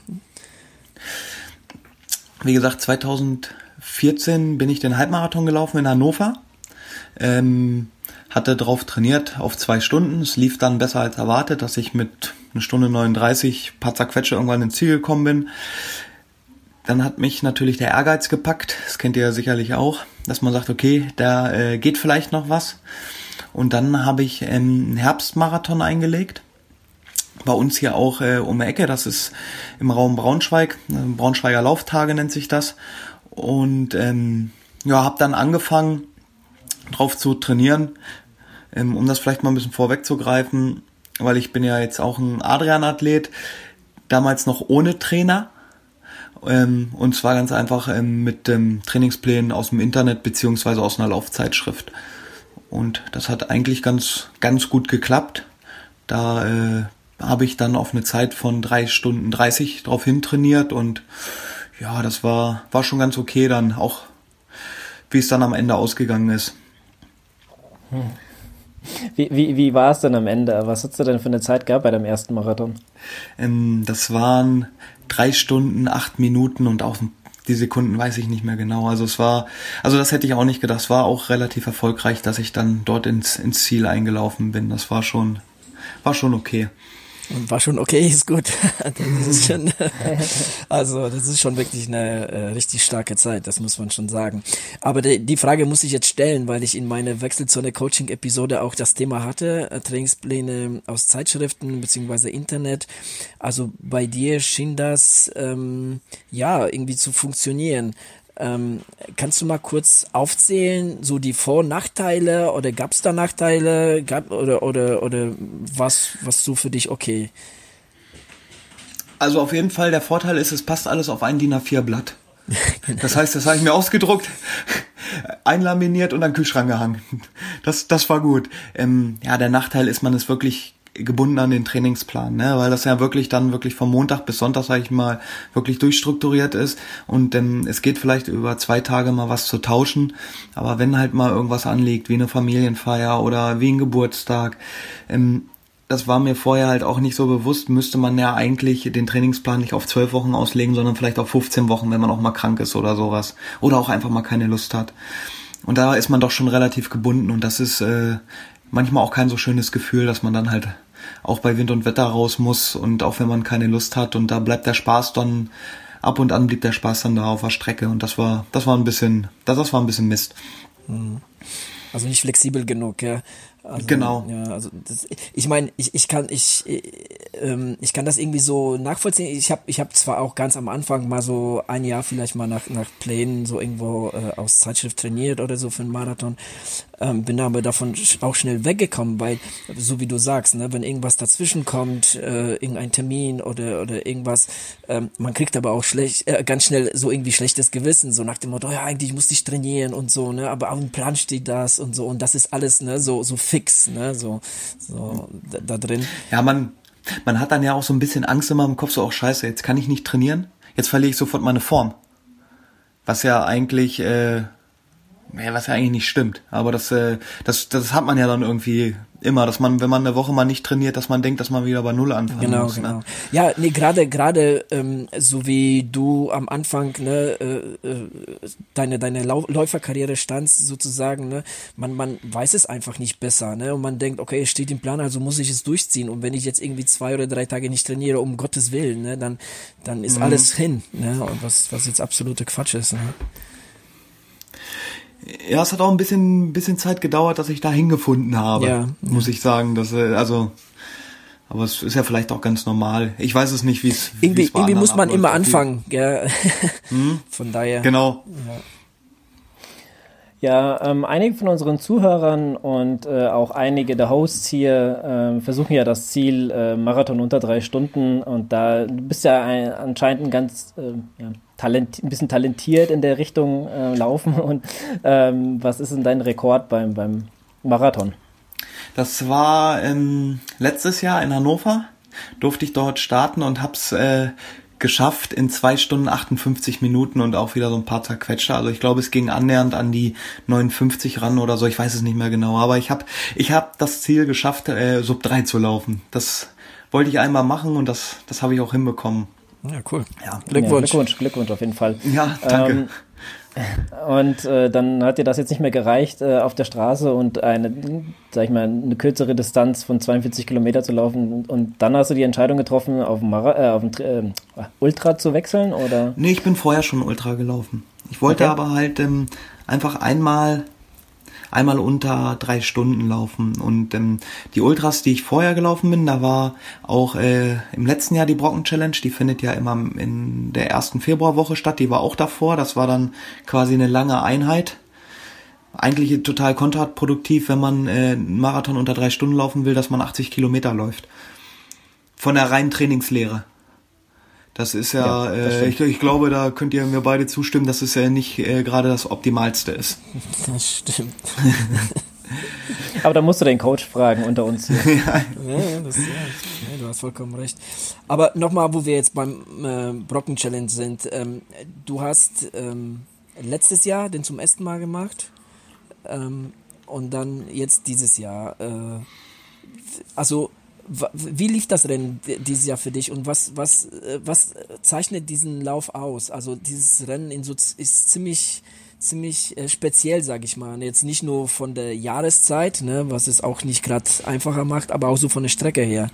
Wie gesagt, 2014 bin ich den Halbmarathon gelaufen in Hannover. Hatte drauf trainiert auf 2 Stunden. Es lief dann besser als erwartet, dass ich mit 1 Stunde 39 paar Zerquetsche irgendwann ins Ziel gekommen bin. Dann hat mich natürlich der Ehrgeiz gepackt, das kennt ihr ja sicherlich auch, dass man sagt, okay, da geht vielleicht noch was. Und dann habe ich einen Herbstmarathon eingelegt, bei uns hier auch um die Ecke, das ist im Raum Braunschweig, Braunschweiger Lauftage nennt sich das. Und habe dann angefangen, drauf zu trainieren, um das vielleicht mal ein bisschen vorwegzugreifen, weil ich bin ja jetzt auch ein Adrian-Athlet, damals noch ohne Trainer. Und zwar ganz einfach mit Trainingsplänen aus dem Internet beziehungsweise aus einer Laufzeitschrift. Und das hat eigentlich ganz, ganz gut geklappt. Da habe ich dann auf eine Zeit von 3 Stunden 30 drauf hin trainiert und ja, das war schon ganz okay dann, auch wie es dann am Ende ausgegangen ist. Wie war es denn am Ende? Was hast du denn für eine Zeit gehabt bei deinem ersten Marathon? Das waren 3 Stunden, 8 Minuten und auch die Sekunden weiß ich nicht mehr genau. Also das hätte ich auch nicht gedacht. Es war auch relativ erfolgreich, dass ich dann dort ins Ziel eingelaufen bin. Das war schon okay. War schon okay, ist gut. Das ist schon, also das ist schon wirklich eine richtig starke Zeit, das muss man schon sagen. Aber die Frage muss ich jetzt stellen, weil ich in meiner Wechselzone-Coaching-Episode auch das Thema hatte, Trainingspläne aus Zeitschriften beziehungsweise Internet. Also bei dir schien das irgendwie zu funktionieren. Kannst du mal kurz aufzählen, so die Vor- und Nachteile, oder gab es da Nachteile, oder was so für dich okay? Also auf jeden Fall, der Vorteil ist, es passt alles auf ein DIN A4-Blatt. Das heißt, das habe ich mir ausgedruckt, einlaminiert und an den Kühlschrank gehangen. Das war gut. Der Nachteil ist, man ist wirklich gebunden an den Trainingsplan, ne? Weil das ja wirklich von Montag bis Sonntag, sag ich mal, wirklich durchstrukturiert ist und es geht vielleicht über 2 Tage mal was zu tauschen, aber wenn halt mal irgendwas anliegt, wie eine Familienfeier oder wie ein Geburtstag, das war mir vorher halt auch nicht so bewusst, müsste man ja eigentlich den Trainingsplan nicht auf 12 Wochen auslegen, sondern vielleicht auf 15 Wochen, wenn man auch mal krank ist oder sowas oder auch einfach mal keine Lust hat. Und da ist man doch schon relativ gebunden und das ist manchmal auch kein so schönes Gefühl, dass man dann halt auch bei Wind und Wetter raus muss und auch wenn man keine Lust hat und da bleibt der Spaß dann, ab und an blieb der Spaß dann da auf der Strecke und das war ein bisschen Mist. Also nicht flexibel genug, ja. Also, genau. Ja, also ich meine, ich kann das irgendwie so nachvollziehen. Ich hab zwar auch ganz am Anfang mal so ein Jahr vielleicht mal nach Plänen so irgendwo aus Zeitschrift trainiert oder so für einen Marathon, bin aber davon auch schnell weggekommen, weil so wie du sagst, ne, wenn irgendwas dazwischen kommt, irgendein Termin oder irgendwas, man kriegt aber auch ganz schnell so irgendwie schlechtes Gewissen, so nach dem Motto, ja, eigentlich musste ich trainieren und so, ne, aber auf dem Plan steht das und so und das ist alles, ne, so fix, ne, so da drin. Ja, man hat dann ja auch so ein bisschen Angst immer im Kopf, so auch scheiße, jetzt kann ich nicht trainieren, jetzt verliere ich sofort meine Form. Was ja eigentlich nicht stimmt. Aber das hat man ja dann irgendwie immer, dass man, wenn man eine Woche mal nicht trainiert, dass man denkt, dass man wieder bei Null anfangen muss. Genau. Ne? Ja, nee, gerade so wie du am Anfang, ne, deine Läuferkarriere standst sozusagen, ne, man weiß es einfach nicht besser, ne, und man denkt, okay, es steht im Plan, also muss ich es durchziehen und wenn ich jetzt irgendwie 2 oder 3 Tage nicht trainiere, um Gottes Willen, ne, dann ist alles hin, ne, und was jetzt absolute Quatsch ist, ne. Ja, es hat auch ein bisschen Zeit gedauert, dass ich da hingefunden habe, muss ich sagen. Aber es ist ja vielleicht auch ganz normal. Ich weiß es nicht, wie es irgendwie muss man immer anfangen. Ja. Von daher. Genau. Ja, einige von unseren Zuhörern und auch einige der Hosts hier versuchen ja das Ziel Marathon unter 3 Stunden und du bist ja anscheinend ein ganz ein bisschen talentiert in der Richtung laufen und was ist denn dein Rekord beim Marathon? Das war letztes Jahr in Hannover, durfte ich dort starten und hab's geschafft in 2 Stunden 58 Minuten und auch wieder so ein paar zerquetschte. Also ich glaube, es ging annähernd an die 59 ran oder so, ich weiß es nicht mehr genau, aber ich hab das Ziel geschafft, Sub 3 zu laufen. Das wollte ich einmal machen und das habe ich auch hinbekommen. Ja, cool. Ja. Glückwunsch auf jeden Fall. Ja, danke. Und dann hat dir das jetzt nicht mehr gereicht, auf der Straße und eine kürzere Distanz von 42 Kilometer zu laufen und dann hast du die Entscheidung getroffen, auf ein Ultra zu wechseln, oder? Nee, ich bin vorher schon Ultra gelaufen. Ich wollte aber halt einfach einmal unter 3 Stunden laufen und die Ultras, die ich vorher gelaufen bin, da war auch im letzten Jahr die Brocken Challenge, die findet ja immer in der ersten Februarwoche statt, die war auch davor, das war dann quasi eine lange Einheit. Eigentlich total kontraproduktiv, wenn man einen Marathon unter 3 Stunden laufen will, dass man 80 Kilometer läuft. Von der reinen Trainingslehre. Das ist ich glaube, da könnt ihr mir beide zustimmen, dass es ja nicht gerade das Optimalste ist. Das stimmt. Aber da musst du den Coach fragen unter uns. Ja, du hast vollkommen recht. Aber nochmal, wo wir jetzt beim Brocken-Challenge sind. Du hast letztes Jahr den zum ersten Mal gemacht und dann jetzt dieses Jahr. Wie lief das Rennen dieses Jahr für dich und was zeichnet diesen Lauf aus? Also dieses Rennen ist ziemlich speziell, sage ich mal. Jetzt nicht nur von der Jahreszeit, ne, was es auch nicht gerade einfacher macht, aber auch so von der Strecke her.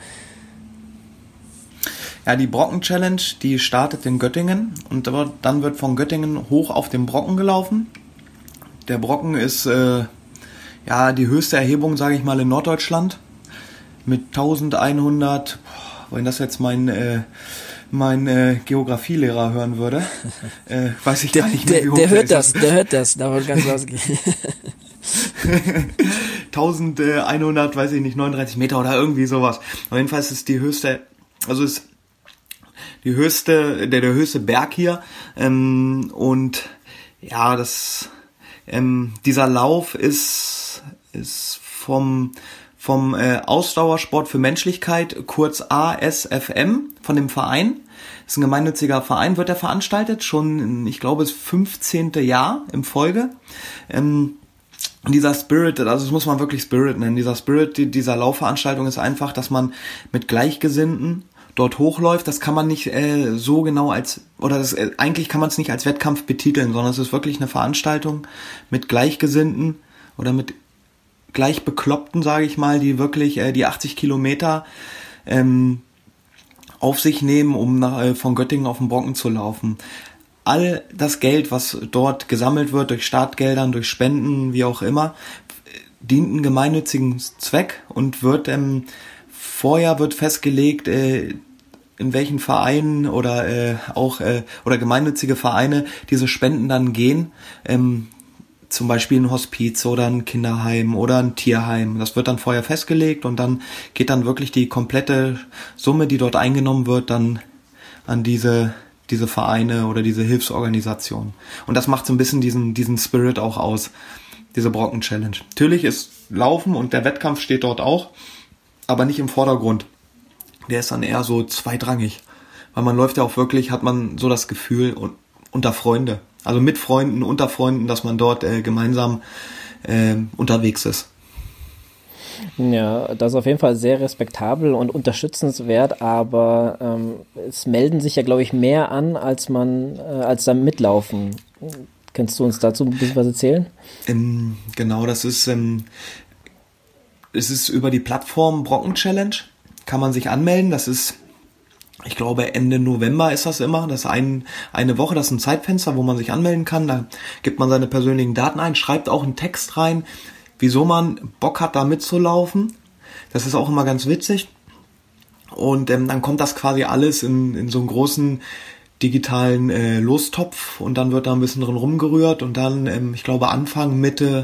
Ja, die Brocken-Challenge, die startet in Göttingen und dann wird von Göttingen hoch auf den Brocken gelaufen. Der Brocken ist die höchste Erhebung, sage ich mal, in Norddeutschland. Mit 1100, wenn das jetzt mein Geografielehrer hören würde, weiß ich gar nicht mehr, wie hoch der hört das, da wird ganz ausgehen. 1100, weiß ich nicht, 39 Meter oder irgendwie sowas. Auf jeden Fall ist es die höchste, also ist der höchste Berg hier, und ja, dieser Lauf ist vom Ausdauersport für Menschlichkeit, kurz ASFM, von dem Verein. Das ist ein gemeinnütziger Verein, wird er veranstaltet, schon, ich glaube, das 15. Jahr in Folge. Dieser Spirit, also das muss man wirklich Spirit nennen, dieser Spirit dieser Laufveranstaltung ist einfach, dass man mit Gleichgesinnten dort hochläuft. Das kann man nicht so genau eigentlich kann man es nicht als Wettkampf betiteln, sondern es ist wirklich eine Veranstaltung mit Gleichgesinnten oder mit gleich Bekloppten, sage ich mal, die wirklich die 80 Kilometer auf sich nehmen, um von Göttingen auf den Brocken zu laufen. All das Geld, was dort gesammelt wird, durch Startgeldern, durch Spenden, wie auch immer, dient einem gemeinnützigen Zweck und vorher wird festgelegt, in welchen Vereinen oder gemeinnützige Vereine diese Spenden dann gehen. Zum Beispiel ein Hospiz oder ein Kinderheim oder ein Tierheim. Das wird dann vorher festgelegt und dann geht dann wirklich die komplette Summe, die dort eingenommen wird, dann an diese Vereine oder diese Hilfsorganisationen. Und das macht so ein bisschen diesen Spirit auch aus, diese Brocken-Challenge. Natürlich ist Laufen und der Wettkampf steht dort auch, aber nicht im Vordergrund. Der ist dann eher so zweitrangig. Weil man läuft ja auch wirklich, hat man so das Gefühl, unter Freunde. Also mit Freunden, unter Freunden, dass man dort gemeinsam unterwegs ist. Ja, das ist auf jeden Fall sehr respektabel und unterstützenswert, aber es melden sich ja, glaube ich, mehr an, als da mitlaufen. Kannst du uns dazu ein bisschen was erzählen? Genau, das ist es ist über die Plattform Brocken Challenge, kann man sich anmelden. Das ist, ich glaube, Ende November ist das immer. Das ist eine Woche, das ist ein Zeitfenster, wo man sich anmelden kann. Da gibt man seine persönlichen Daten ein, schreibt auch einen Text rein, wieso man Bock hat, da mitzulaufen. Das ist auch immer ganz witzig. Und dann kommt das quasi alles in so einen großen digitalen Lostopf und dann wird da ein bisschen drin rumgerührt und dann, ich glaube, Anfang Mitte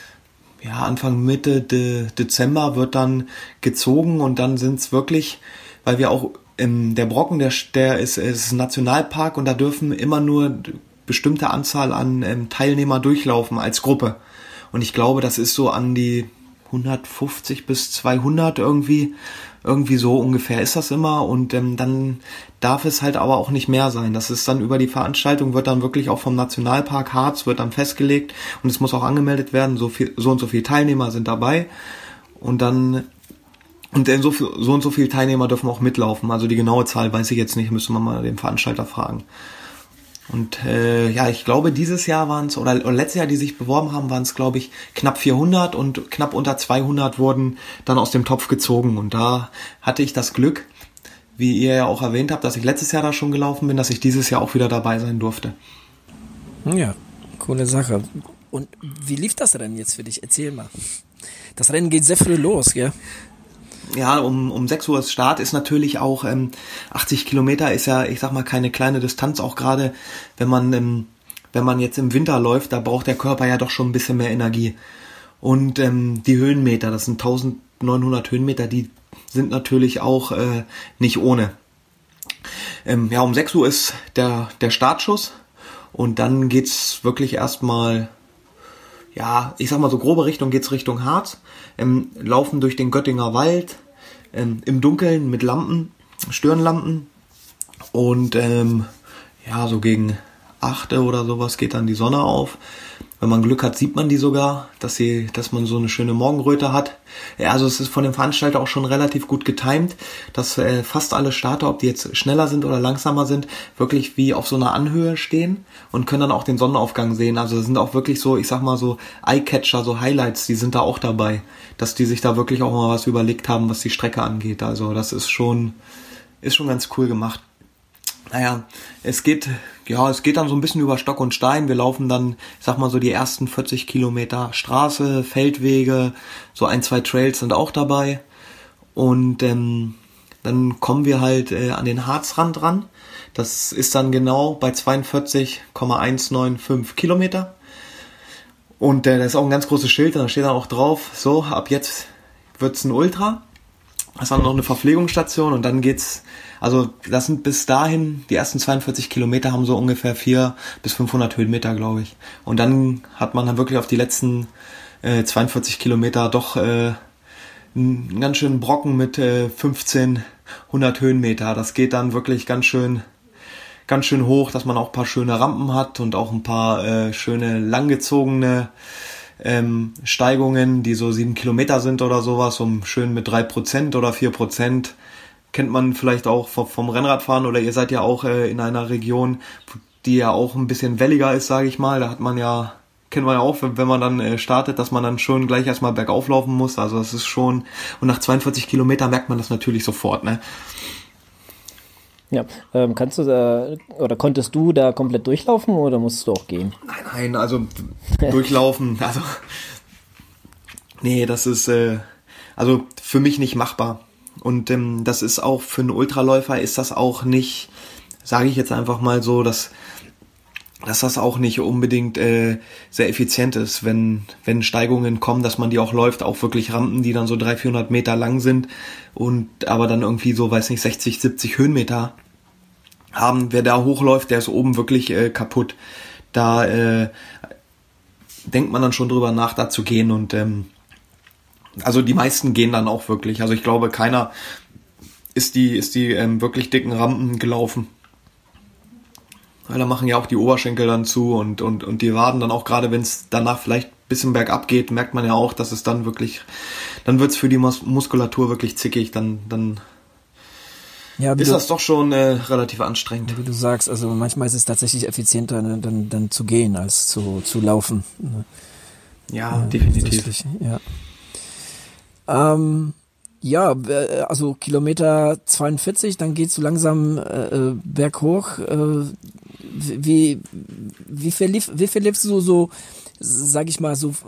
Dezember wird dann gezogen und dann sind es wirklich, weil wir auch der Brocken, der ist ein Nationalpark und da dürfen immer nur bestimmte Anzahl an Teilnehmer durchlaufen als Gruppe. Und ich glaube, das ist so an die 150 bis 200 irgendwie so ungefähr ist das immer und dann darf es halt aber auch nicht mehr sein. Das ist dann über die Veranstaltung, wird dann wirklich auch vom Nationalpark Harz, wird dann festgelegt und es muss auch angemeldet werden, so und so viele Teilnehmer sind dabei und dann so und so viele Teilnehmer dürfen auch mitlaufen. Also die genaue Zahl weiß ich jetzt nicht, müsste man mal den Veranstalter fragen. Und ich glaube, dieses Jahr waren es, oder letztes Jahr, die sich beworben haben, waren es, glaube ich, knapp 400 und knapp unter 200 wurden dann aus dem Topf gezogen. Und da hatte ich das Glück, wie ihr ja auch erwähnt habt, dass ich letztes Jahr da schon gelaufen bin, dass ich dieses Jahr auch wieder dabei sein durfte. Ja, coole Sache. Und wie lief das Rennen jetzt für dich? Erzähl mal. Das Rennen geht sehr früh los, gell? Ja, um 6 Uhr ist Start, ist natürlich auch 80 Kilometer ist ja, ich sag mal, keine kleine Distanz, auch gerade wenn man jetzt im Winter läuft, da braucht der Körper ja doch schon ein bisschen mehr Energie. Und die Höhenmeter, das sind 1900 Höhenmeter, die sind natürlich auch nicht ohne. Um 6 Uhr ist der Startschuss und dann geht's wirklich erstmal, ja, ich sag mal so grobe Richtung, geht's Richtung Harz, laufen durch den Göttinger Wald, im Dunkeln mit Lampen, Stirnlampen und so gegen 8 oder sowas geht dann die Sonne auf. Wenn man Glück hat, sieht man die sogar, dass man so eine schöne Morgenröte hat. Ja, also es ist von dem Veranstalter auch schon relativ gut getimt, dass fast alle Starter, ob die jetzt schneller sind oder langsamer sind, wirklich wie auf so einer Anhöhe stehen und können dann auch den Sonnenaufgang sehen. Also das sind auch wirklich so, ich sag mal so Eye-Catcher, so Highlights, die sind da auch dabei, dass die sich da wirklich auch mal was überlegt haben, was die Strecke angeht. Also das ist schon ganz cool gemacht. Naja, es geht dann so ein bisschen über Stock und Stein. Wir laufen dann, ich sag mal so die ersten 40 Kilometer Straße, Feldwege, so 1-2 Trails sind auch dabei. Und dann kommen wir halt an den Harzrand ran. Das ist dann genau bei 42,195 Kilometer. Und da ist auch ein ganz großes Schild, da steht dann auch drauf, so, ab jetzt wird's ein Ultra. Das ist dann noch eine Verpflegungsstation und dann geht's, also das sind bis dahin, die ersten 42 Kilometer haben so ungefähr 400 bis 500 Höhenmeter, glaube ich. Und dann hat man dann wirklich auf die letzten 42 Kilometer doch einen ganz schönen Brocken mit 1500 Höhenmeter. Das geht dann wirklich ganz schön hoch, dass man auch ein paar schöne Rampen hat und auch ein paar schöne langgezogene Steigungen, die so 7 Kilometer sind oder sowas, schön mit 3% oder 4%. Kennt man vielleicht auch vom Rennradfahren oder ihr seid ja auch in einer Region, die ja auch ein bisschen welliger ist, sage ich mal. Da kennt man ja auch, wenn man dann startet, dass man dann schon gleich erstmal bergauf laufen muss. Also das ist schon, und nach 42 Kilometern merkt man das natürlich sofort, ne? Ja, kannst du da, oder konntest du da komplett durchlaufen oder musstest du auch gehen? Nein, also durchlaufen, also nee, das ist also für mich nicht machbar. Und das ist auch für einen Ultraläufer ist das auch nicht, sage ich jetzt einfach mal so, dass das auch nicht unbedingt sehr effizient ist, wenn Steigungen kommen, dass man die auch läuft, auch wirklich Rampen, die dann so 300-400 Meter lang sind und aber dann irgendwie so, 60, 70 Höhenmeter haben. Wer da hochläuft, der ist oben wirklich kaputt. Da denkt man dann schon drüber nach, da zu gehen und also die meisten gehen dann auch wirklich. Also ich glaube, keiner ist die wirklich dicken Rampen gelaufen. Weil da machen ja auch die Oberschenkel dann zu und die Waden dann auch, gerade wenn es danach vielleicht ein bisschen bergab geht, merkt man ja auch, dass es dann wirklich, dann wird es für die Muskulatur wirklich zickig, dann ja, ist das doch schon relativ anstrengend. Wie du sagst, also manchmal ist es tatsächlich effizienter, ne, dann zu gehen, als zu laufen. Ne? Ja, definitiv. Ja, also Kilometer 42, dann geht's so langsam berghoch. Wie verlebst du so, sag ich mal, so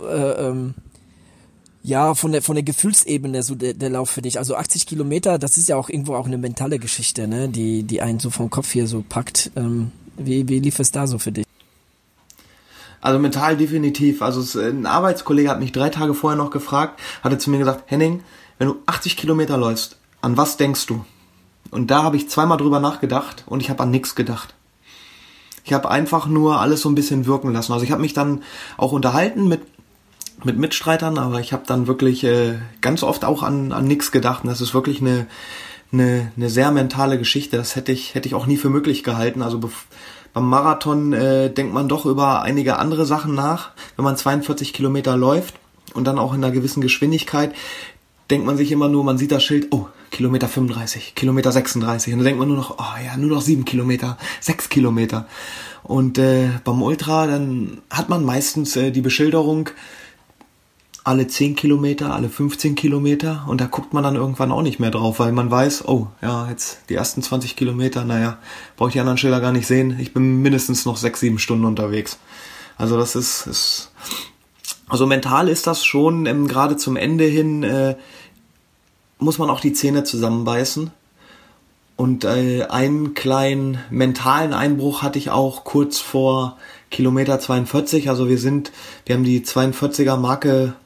ja, von der Gefühlsebene so der Lauf für dich? Also 80 Kilometer, das ist ja auch irgendwo auch eine mentale Geschichte, ne, die einen so vom Kopf hier so packt. Wie lief es da so für dich? Also mental definitiv. Also ein Arbeitskollege hat mich 3 Tage vorher noch gefragt, hatte zu mir gesagt, Henning, wenn du 80 Kilometer läufst, an was denkst du? Und da habe ich zweimal drüber nachgedacht und ich habe an nichts gedacht. Ich habe einfach nur alles so ein bisschen wirken lassen. Also ich habe mich dann auch unterhalten mit Mitstreitern, aber ich habe dann wirklich ganz oft auch an nichts gedacht. Und das ist wirklich eine sehr mentale Geschichte. Das hätte ich auch nie für möglich gehalten. Also beim Marathon denkt man doch über einige andere Sachen nach. Wenn man 42 Kilometer läuft und dann auch in einer gewissen Geschwindigkeit, denkt man sich immer nur, man sieht das Schild, oh, Kilometer 35, Kilometer 36. Und dann denkt man nur noch, oh ja, nur noch 7 Kilometer, 6 Kilometer. Und beim Ultra, dann hat man meistens die Beschilderung alle 10 Kilometer, alle 15 Kilometer. Und da guckt man dann irgendwann auch nicht mehr drauf, weil man weiß, oh, ja, jetzt die ersten 20 Kilometer, naja, brauche ich die anderen Schilder gar nicht sehen. Ich bin mindestens noch 6-7 Stunden unterwegs. Also das ist also mental ist das schon, gerade zum Ende hin, muss man auch die Zähne zusammenbeißen. Und einen kleinen mentalen Einbruch hatte ich auch kurz vor Kilometer 42. Also wir haben die 42er Marke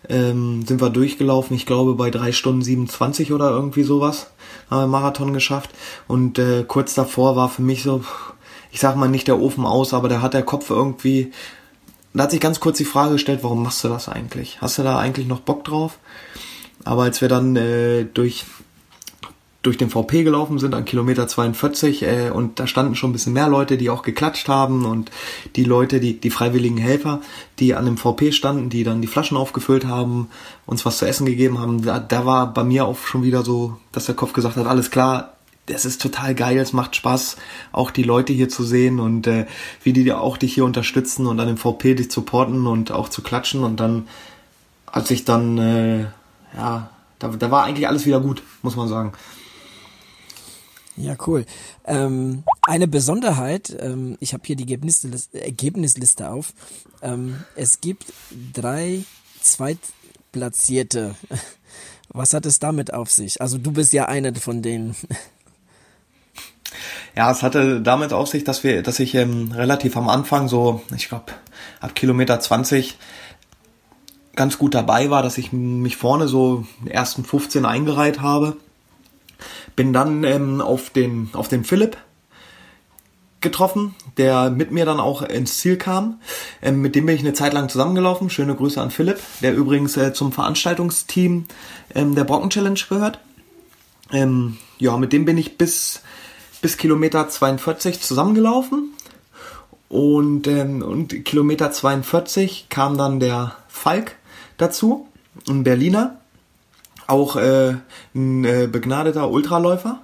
sind wir durchgelaufen, ich glaube bei 3 Stunden 27 oder irgendwie sowas, haben wir einen Marathon geschafft. Und kurz davor war für mich so, ich sag mal nicht der Ofen aus, aber da hat der Kopf irgendwie, da hat sich ganz kurz die Frage gestellt, warum machst du das eigentlich? Hast du da eigentlich noch Bock drauf? Aber als wir dann durch den VP gelaufen sind an Kilometer 42 und da standen schon ein bisschen mehr Leute, die auch geklatscht haben und die Leute, die freiwilligen Helfer, die an dem VP standen, die dann die Flaschen aufgefüllt haben, uns was zu essen gegeben haben, da war bei mir auch schon wieder so, dass der Kopf gesagt hat, alles klar, es ist total geil, es macht Spaß, auch die Leute hier zu sehen und wie die auch dich hier unterstützen und an dem VP dich supporten und auch zu klatschen. Und dann, als ich dann, da war eigentlich alles wieder gut, muss man sagen. Ja, cool. Eine Besonderheit, ich habe hier die Ergebnisliste auf. Es gibt 3 Zweitplatzierte. Was hat es damit auf sich? Also du bist ja einer von denen. Ja, es hatte damit auf sich, dass ich relativ am Anfang, so, ich glaube, ab Kilometer 20 ganz gut dabei war, dass ich mich vorne so in den ersten 15 eingereiht habe. Bin dann auf den Philipp getroffen, der mit mir dann auch ins Ziel kam. Mit dem bin ich eine Zeit lang zusammengelaufen. Schöne Grüße an Philipp, der übrigens zum Veranstaltungsteam der Brocken Challenge gehört. Mit dem bin ich bis Kilometer 42 zusammengelaufen. Und Kilometer 42 kam dann der Falk dazu, ein Berliner. Auch ein begnadeter Ultraläufer.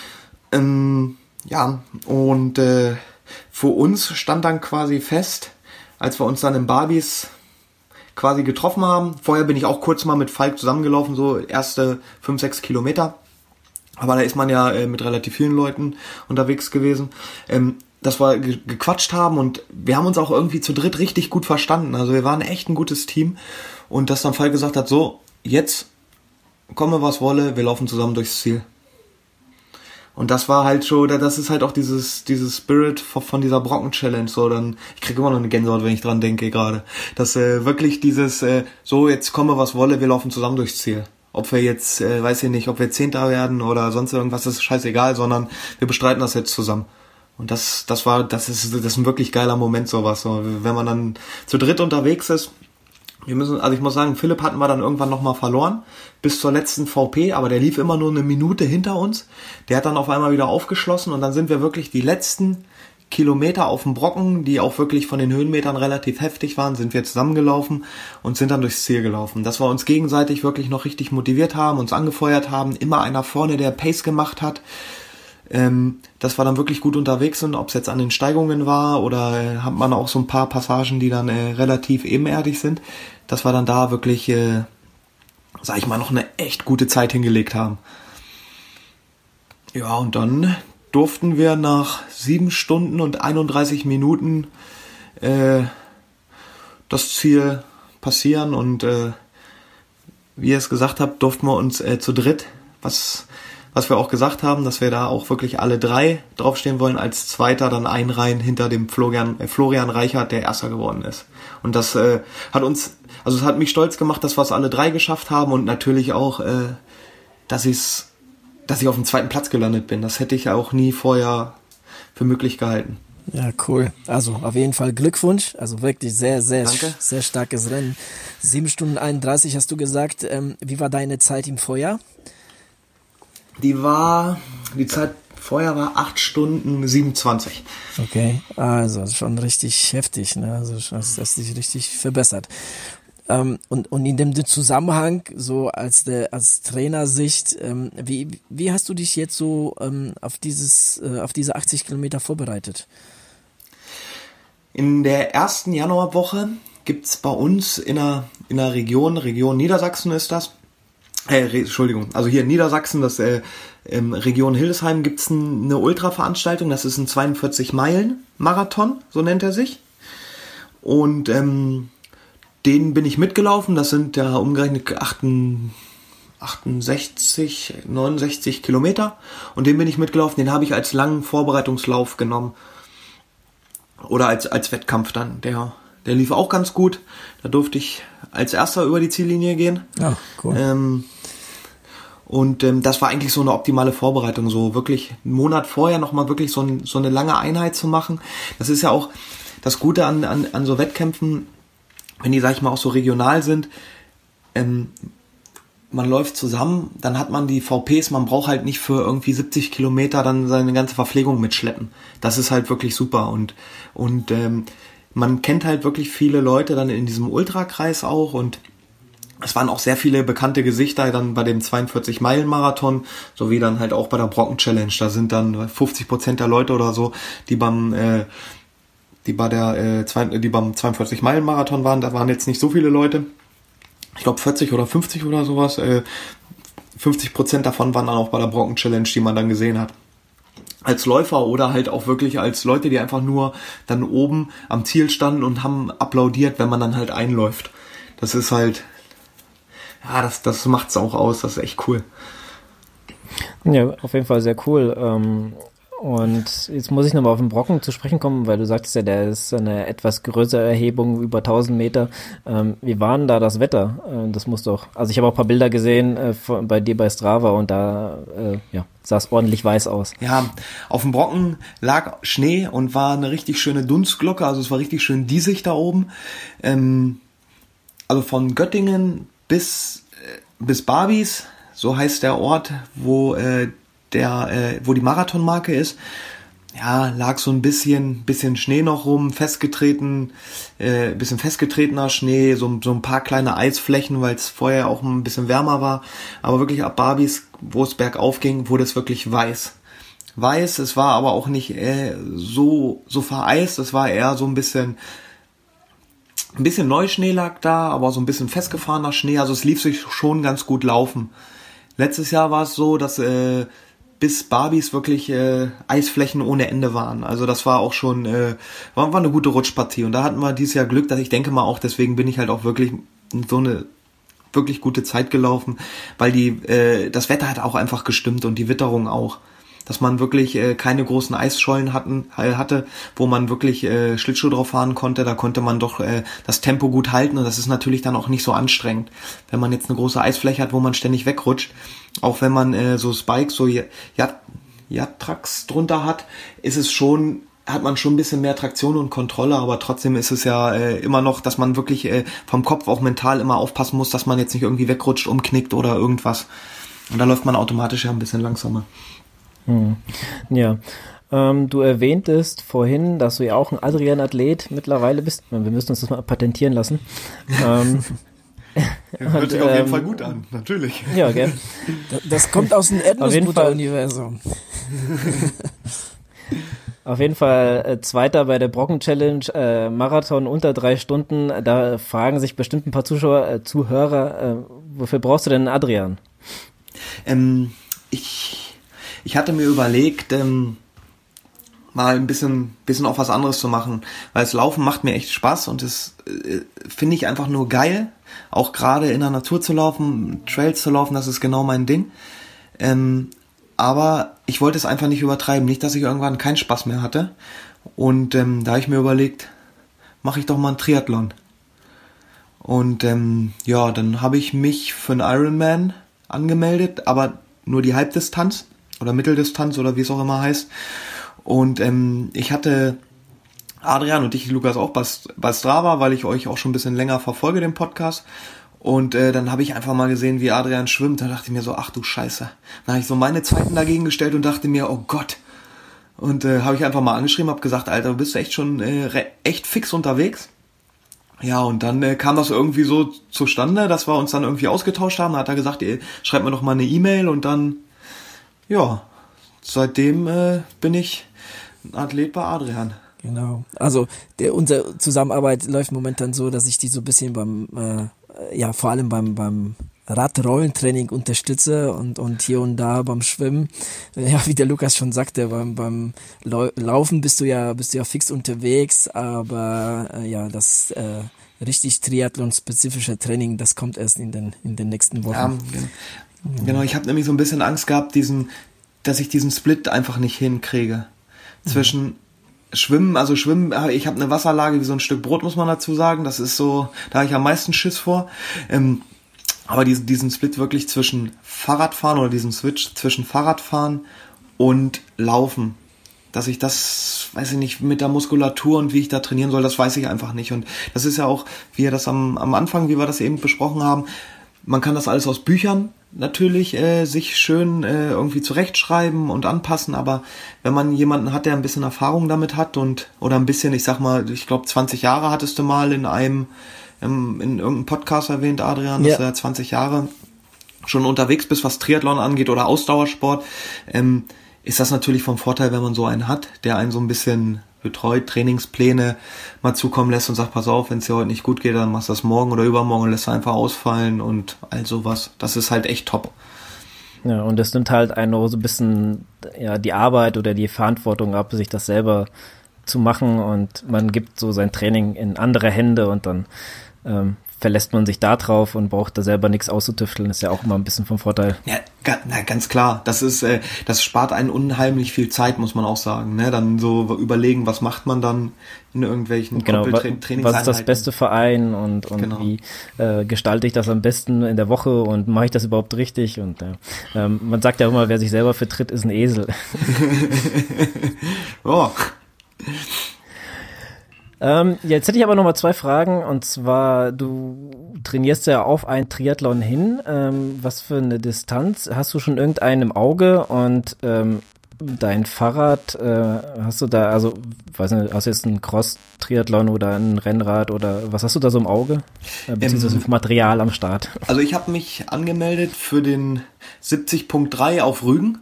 Für uns stand dann quasi fest, als wir uns dann in Barbies quasi getroffen haben. Vorher bin ich auch kurz mal mit Falk zusammengelaufen, so erste 5-6 Kilometer. Aber da ist man ja mit relativ vielen Leuten unterwegs gewesen. Dass wir gequatscht haben und wir haben uns auch irgendwie zu dritt richtig gut verstanden. Also wir waren echt ein gutes Team. Und dass dann Falk gesagt hat, so, jetzt komme was wolle, wir laufen zusammen durchs Ziel. Und das war halt schon, das ist halt auch dieses Spirit von dieser Brocken Challenge, so, dann, ich kriege immer noch eine Gänsehaut, wenn ich dran denke gerade, dass wirklich dieses, so, jetzt komme was wolle, wir laufen zusammen durchs Ziel. Ob wir jetzt, weiß ich nicht, ob wir Zehnter werden oder sonst irgendwas, das ist scheißegal, sondern wir bestreiten das jetzt zusammen. Und das ist ein wirklich geiler Moment, sowas, so, wenn man dann zu dritt unterwegs ist. Ich muss sagen, Philipp hatten wir dann irgendwann nochmal verloren, bis zur letzten VP, aber der lief immer nur eine Minute hinter uns. Der hat dann auf einmal wieder aufgeschlossen und dann sind wir wirklich die letzten Kilometer auf dem Brocken, die auch wirklich von den Höhenmetern relativ heftig waren, sind wir zusammengelaufen und sind dann durchs Ziel gelaufen. Dass wir uns gegenseitig wirklich noch richtig motiviert haben, uns angefeuert haben, immer einer vorne, der Pace gemacht hat, dass wir dann wirklich gut unterwegs sind, ob es jetzt an den Steigungen war oder hat man auch so ein paar Passagen, die dann relativ ebenerdig sind, dass wir dann da wirklich, sag ich mal, noch eine echt gute Zeit hingelegt haben. Ja, und dann durften wir nach 7 Stunden und 31 Minuten das Ziel passieren und wie ihr es gesagt habt, durften wir uns zu dritt, was wir auch gesagt haben, dass wir da auch wirklich alle 3 draufstehen wollen, als Zweiter dann einreihen hinter dem Florian Reichert, der Erster geworden ist. Und das es hat mich stolz gemacht, dass wir es alle 3 geschafft haben und natürlich auch, dass ich auf dem 2. Platz gelandet bin. Das hätte ich ja auch nie vorher für möglich gehalten. Ja, cool. Also auf jeden Fall Glückwunsch. Also wirklich sehr, sehr, sehr starkes Rennen. 7 Stunden 31 hast du gesagt. Wie war deine Zeit im Vorjahr? Die Zeit vorher war 8 Stunden 27. Okay, also schon richtig heftig, ne? Also das hast dich richtig verbessert. Und in dem Zusammenhang, so als Trainersicht, wie hast du dich jetzt so auf diese 80 Kilometer vorbereitet? In der ersten Januarwoche gibt's bei uns in der Region Niedersachsen ist das, also hier in Niedersachsen, das Region Hildesheim, gibt's eine Ultra-Veranstaltung, das ist ein 42-Meilen-Marathon, so nennt er sich. Und den bin ich mitgelaufen, das sind ja umgerechnet 68, 69 Kilometer. Und den bin ich mitgelaufen, den habe ich als langen Vorbereitungslauf genommen. Oder als Wettkampf dann. Der lief auch ganz gut. Da durfte ich als erster über die Ziellinie gehen. Ja, cool. Das war eigentlich so eine optimale Vorbereitung, so wirklich einen Monat vorher nochmal wirklich so eine lange Einheit zu machen. Das ist ja auch das Gute an so Wettkämpfen, wenn die, sag ich mal, auch so regional sind. Man läuft zusammen, dann hat man die VPs, man braucht halt nicht für irgendwie 70 Kilometer dann seine ganze Verpflegung mitschleppen. Das ist halt wirklich super und man kennt halt wirklich viele Leute dann in diesem Ultrakreis auch und es waren auch sehr viele bekannte Gesichter dann bei dem 42-Meilen-Marathon, sowie dann halt auch bei der Brocken-Challenge. Da sind dann 50% der Leute oder so, die beim 42-Meilen-Marathon waren. Da waren jetzt nicht so viele Leute. Ich glaube 40 oder 50 oder sowas. 50% davon waren dann auch bei der Brocken-Challenge, die man dann gesehen hat. Als Läufer oder halt auch wirklich als Leute, die einfach nur dann oben am Ziel standen und haben applaudiert, wenn man dann halt einläuft. Das ist halt, ja, das macht's auch aus, das ist echt cool. Ja, auf jeden Fall sehr cool. Und jetzt muss ich nochmal auf den Brocken zu sprechen kommen, weil du sagtest ja, der ist eine etwas größere Erhebung, über 1000 Meter. Wie war denn da das Wetter? Das muss doch, also ich habe auch ein paar Bilder gesehen bei dir bei Strava und da sah es ordentlich weiß aus. Ja, auf dem Brocken lag Schnee und war eine richtig schöne Dunstglocke, also es war richtig schön diesig da oben. Also von Göttingen bis Barbies, so heißt der Ort, wo die Marathonmarke ist, ja, lag so ein bisschen Schnee noch rum, bisschen festgetretener Schnee, so ein paar kleine Eisflächen, weil es vorher auch ein bisschen wärmer war, aber wirklich ab Barbies, wo es bergauf ging, wurde es wirklich weiß. Es war aber auch nicht so vereist, es war eher so ein bisschen Neuschnee lag da, aber so ein bisschen festgefahrener Schnee, also es lief sich schon ganz gut laufen. Letztes Jahr war es so, dass bis Barbies wirklich Eisflächen ohne Ende waren. Also das war auch schon war eine gute Rutschpartie. Und da hatten wir dieses Jahr Glück, dass ich denke mal auch, deswegen bin ich halt auch wirklich so eine wirklich gute Zeit gelaufen, weil das Wetter hat auch einfach gestimmt und die Witterung auch. Dass man wirklich keine großen Eisschollen hatte, wo man wirklich Schlittschuh drauf fahren konnte. Da konnte man doch das Tempo gut halten und das ist natürlich dann auch nicht so anstrengend. Wenn man jetzt eine große Eisfläche hat, wo man ständig wegrutscht, auch wenn man so Spikes, so Yatraks drunter hat, hat man schon ein bisschen mehr Traktion und Kontrolle, aber trotzdem ist es ja immer noch, dass man wirklich vom Kopf auch mental immer aufpassen muss, dass man jetzt nicht irgendwie wegrutscht, umknickt oder irgendwas. Und da läuft man automatisch ja ein bisschen langsamer. Ja, du erwähntest vorhin, dass du ja auch ein Adrian-Athlet mittlerweile bist. Wir müssen uns das mal patentieren lassen. Hört sich auf jeden Fall gut an, natürlich. Ja, gell. Das kommt aus dem Erdnussbutter-Universum. Auf jeden Fall Zweiter bei der Brocken-Challenge, Marathon unter 3 Stunden. Da fragen sich bestimmt ein paar Zuhörer, wofür brauchst du denn einen Adrian? Ich hatte mir überlegt, mal ein bisschen auch was anderes zu machen, weil das Laufen macht mir echt Spaß und das finde ich einfach nur geil, auch gerade in der Natur zu laufen, Trails zu laufen, das ist genau mein Ding. Aber ich wollte es einfach nicht übertreiben, nicht, dass ich irgendwann keinen Spaß mehr hatte und da habe ich mir überlegt, mache ich doch mal einen Triathlon. Und dann habe ich mich für einen Ironman angemeldet, aber nur die Halbdistanz oder Mitteldistanz oder wie es auch immer heißt. Und ich hatte Adrian und dich, Lukas, auch bei Strava, weil ich euch auch schon ein bisschen länger verfolge, den Podcast. Und dann habe ich einfach mal gesehen, wie Adrian schwimmt. Da dachte ich mir so, ach du Scheiße. Dann habe ich so meine Zeiten dagegen gestellt und dachte mir, oh Gott. Und habe ich einfach mal angeschrieben, habe gesagt, Alter, du bist echt schon echt fix unterwegs. Ja, und dann kam das irgendwie so zustande, dass wir uns dann irgendwie ausgetauscht haben. Da hat er gesagt, schreib mir doch mal eine E-Mail und dann, ja, seitdem bin ich ein Athlet bei Adrian. Genau. Also unsere Zusammenarbeit läuft momentan so, dass ich die so ein bisschen vor allem beim Radrollentraining unterstütze und hier und da beim Schwimmen. Ja, wie der Lukas schon sagte, beim Laufen bist du ja fix unterwegs, aber das richtig Triathlon-spezifische Training, das kommt erst in den nächsten Wochen. Ja, genau. Ich habe nämlich so ein bisschen Angst gehabt, dass ich diesen Split einfach nicht hinkriege zwischen Schwimmen, ich habe eine Wasserlage wie so ein Stück Brot, muss man dazu sagen. Das ist so, da habe ich am meisten Schiss vor. Aber diesen Split wirklich zwischen Fahrradfahren oder diesen Switch zwischen Fahrradfahren und Laufen, dass ich das, weiß ich nicht, mit der Muskulatur und wie ich da trainieren soll, das weiß ich einfach nicht. Und das ist ja auch, wie wir das am Anfang, wie wir das eben besprochen haben, man kann das alles aus Büchern natürlich sich schön irgendwie zurechtschreiben und anpassen, aber wenn man jemanden hat, der ein bisschen Erfahrung damit hat oder ein bisschen, ich sag mal, ich glaube 20 Jahre hattest du mal in irgendeinem Podcast erwähnt, Adrian, dass du ja 20 Jahre schon unterwegs bist, was Triathlon angeht oder Ausdauersport, ist das natürlich vom Vorteil, wenn man so einen hat, der einen so ein bisschen betreut, Trainingspläne mal zukommen lässt und sagt, pass auf, wenn es dir heute nicht gut geht, dann machst du das morgen oder übermorgen und lässt du einfach ausfallen und all sowas. Das ist halt echt top. Ja, und das nimmt halt einen auch so ein bisschen die Arbeit oder die Verantwortung ab, sich das selber zu machen, und man gibt so sein Training in andere Hände und dann verlässt man sich da drauf und braucht da selber nichts auszutüfteln, ist ja auch immer ein bisschen vom Vorteil. Ja, ganz klar. Das spart einen unheimlich viel Zeit, muss man auch sagen. Ne? Dann so überlegen, was macht man dann in irgendwelchen Trainingseinheiten. Was ist das beste Verein und genau. Wie gestalte ich das am besten in der Woche und mache ich das überhaupt richtig? Und man sagt ja immer, wer sich selber vertritt, ist ein Esel. Oh. Jetzt hätte ich aber noch mal 2 Fragen, und zwar, du trainierst ja auf ein Triathlon hin, was für eine Distanz, hast du schon irgendeinen im Auge, und dein Fahrrad, hast du da, also, weiß nicht, hast du jetzt einen Cross-Triathlon oder ein Rennrad oder was hast du da so im Auge, beziehungsweise für Material am Start? Also ich habe mich angemeldet für den 70.3 auf Rügen.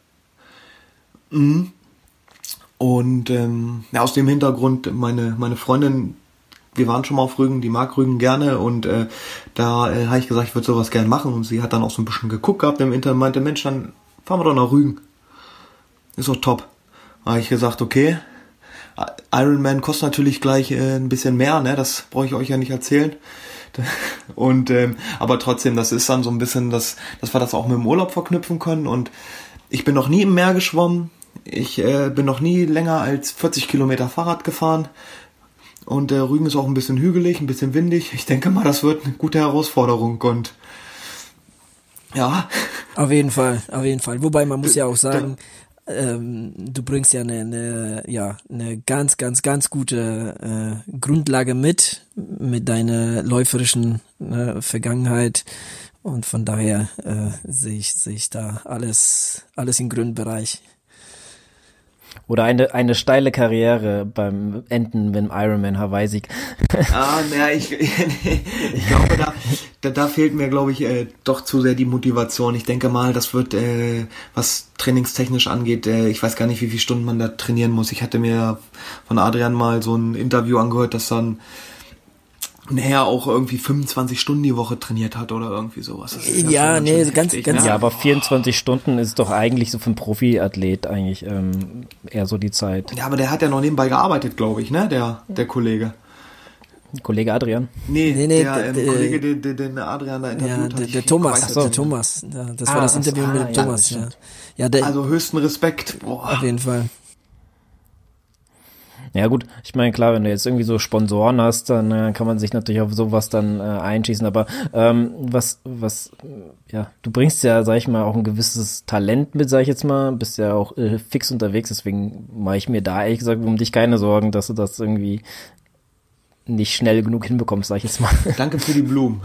Und aus dem Hintergrund, meine Freundin, wir waren schon mal auf Rügen, die mag Rügen gerne, und da habe ich gesagt, ich würde sowas gerne machen, und sie hat dann auch so ein bisschen geguckt gehabt im Internet, meinte, Mensch, dann fahren wir doch nach Rügen. Ist doch top. Da habe ich gesagt, okay, Ironman kostet natürlich gleich ein bisschen mehr, ne? Das brauche ich euch ja nicht erzählen. Und aber trotzdem, das ist dann so ein bisschen, dass wir das auch mit dem Urlaub verknüpfen können, und ich bin noch nie im Meer geschwommen. Ich bin noch nie länger als 40 Kilometer Fahrrad gefahren, und Rügen ist auch ein bisschen hügelig, ein bisschen windig. Ich denke mal, das wird eine gute Herausforderung, und ja. Auf jeden Fall. Wobei man muss ja auch sagen, du bringst ja eine ganz, ganz, ganz gute Grundlage mit deiner läuferischen Vergangenheit. Und von daher sehe ich da alles im grünen Bereich. Oder eine steile Karriere beim Enden mit dem Ironman Hawaii-Sieg. Ich glaube, da fehlt mir, glaube ich, doch zu sehr die Motivation. Ich denke mal, das wird, was trainingstechnisch angeht, ich weiß gar nicht, wie viele Stunden man da trainieren muss. Ich hatte mir von Adrian mal so ein Interview angehört, dass dann nachher auch irgendwie 25 Stunden die Woche trainiert hat oder irgendwie sowas. Ja, nee, ganz. Ja, aber 24 Stunden ist doch eigentlich so für einen Profiathlet eigentlich eher so die Zeit. Ja, aber der hat ja noch nebenbei gearbeitet, glaube ich, ne, der Kollege. Kollege Adrian? Nee, der Kollege, den Adrian da interviewt hat. Der Thomas. Der Thomas. Ja, das war das Interview mit dem Thomas. Ja, also höchsten Respekt. Boah. Auf jeden Fall. Ja gut, ich meine, klar, wenn du jetzt irgendwie so Sponsoren hast, dann kann man sich natürlich auf sowas dann einschießen, aber du bringst ja, sag ich mal, auch ein gewisses Talent mit, sag ich jetzt mal, bist ja auch fix unterwegs, deswegen mache ich mir da ehrlich gesagt um dich keine Sorgen, dass du das irgendwie nicht schnell genug hinbekommst, sag ich jetzt mal. Danke für die Blumen.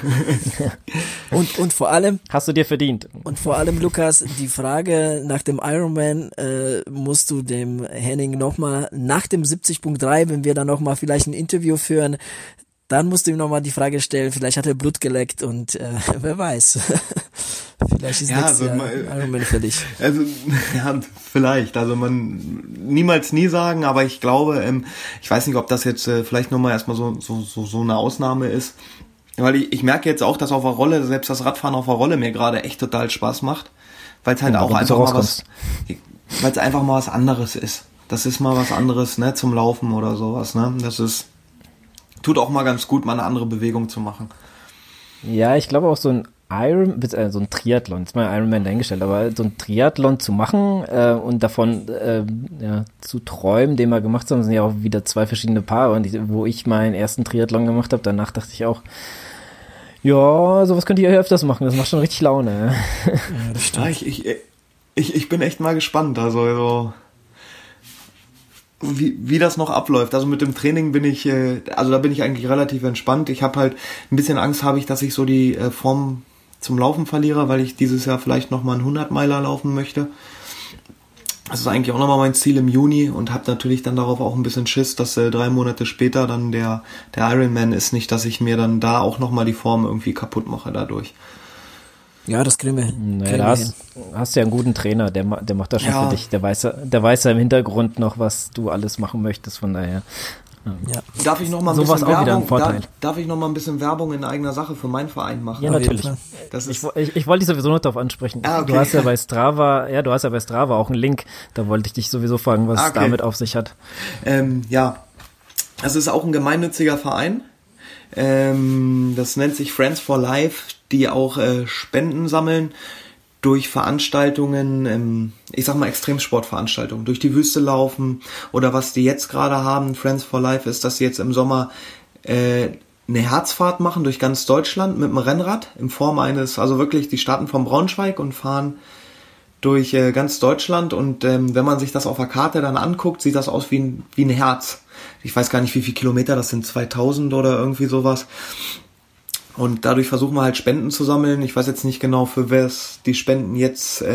Und vor allem... Hast du dir verdient. Und vor allem, Lukas, die Frage nach dem Ironman musst du dem Henning nochmal nach dem 70.3, wenn wir dann nochmal vielleicht ein Interview führen, dann musst du ihm nochmal die Frage stellen, vielleicht hat er Blut geleckt und wer weiß. Vielleicht ist nächstes Jahr Ironman für dich. Also, ja, vielleicht. Also niemals nie sagen, aber ich glaube, ich weiß nicht, ob das jetzt vielleicht nochmal erstmal so eine Ausnahme ist. Weil ich merke jetzt auch, dass auf der Rolle, selbst das Radfahren auf der Rolle mir gerade echt total Spaß macht. Weil es halt auch einfach mal was anderes ist. Das ist mal was anderes, ne, zum Laufen oder sowas, ne. Tut auch mal ganz gut, mal eine andere Bewegung zu machen. Ja, ich glaube auch so ein so ein Triathlon, jetzt mal Ironman dahingestellt, aber so ein Triathlon zu machen und davon zu träumen, den wir gemacht haben, sind ja auch wieder zwei verschiedene Paare. Und wo ich meinen ersten Triathlon gemacht habe, danach dachte ich auch, ja, sowas könnt ihr ja öfters machen, das macht schon richtig Laune. Ja, das stimmt. Ja, ich bin echt mal gespannt, also wie das noch abläuft. Also mit dem Training bin ich eigentlich relativ entspannt. Ich habe halt ein bisschen Angst, dass ich so die Form zum Laufen verliere, weil ich dieses Jahr vielleicht nochmal einen 100-Meiler laufen möchte. Das ist eigentlich auch nochmal mein Ziel im Juni und habe natürlich dann darauf auch ein bisschen Schiss, dass 3 Monate später dann der Ironman ist, nicht, dass ich mir dann da auch nochmal die Form irgendwie kaputt mache dadurch. Ja, das kriegen wir hin. Naja, hast ja einen guten Trainer, der macht das schon für dich. Der weiß ja im Hintergrund noch, was du alles machen möchtest, von daher. Ja. Darf ich noch mal ein bisschen Werbung? Darf ich noch mal ein bisschen Werbung in eigener Sache für meinen Verein machen? Ja, natürlich. Ich wollte dich sowieso noch darauf ansprechen. Okay. Du hast ja bei Strava auch einen Link. Da wollte ich dich sowieso fragen, was es damit auf sich hat. Es ist auch ein gemeinnütziger Verein. Das nennt sich Friends for Life, die auch Spenden sammeln durch Veranstaltungen, ich sag mal Extremsportveranstaltungen, durch die Wüste laufen oder was die jetzt gerade haben, Friends for Life, ist, dass sie jetzt im Sommer eine Herzfahrt machen durch ganz Deutschland mit dem Rennrad in Form also wirklich, die starten von Braunschweig und fahren durch ganz Deutschland und wenn man sich das auf der Karte dann anguckt, sieht das aus wie ein Herz. Ich weiß gar nicht, wie viele Kilometer, das sind 2000 oder irgendwie sowas. Und dadurch versuchen wir halt Spenden zu sammeln. Ich weiß jetzt nicht genau, für was die Spenden jetzt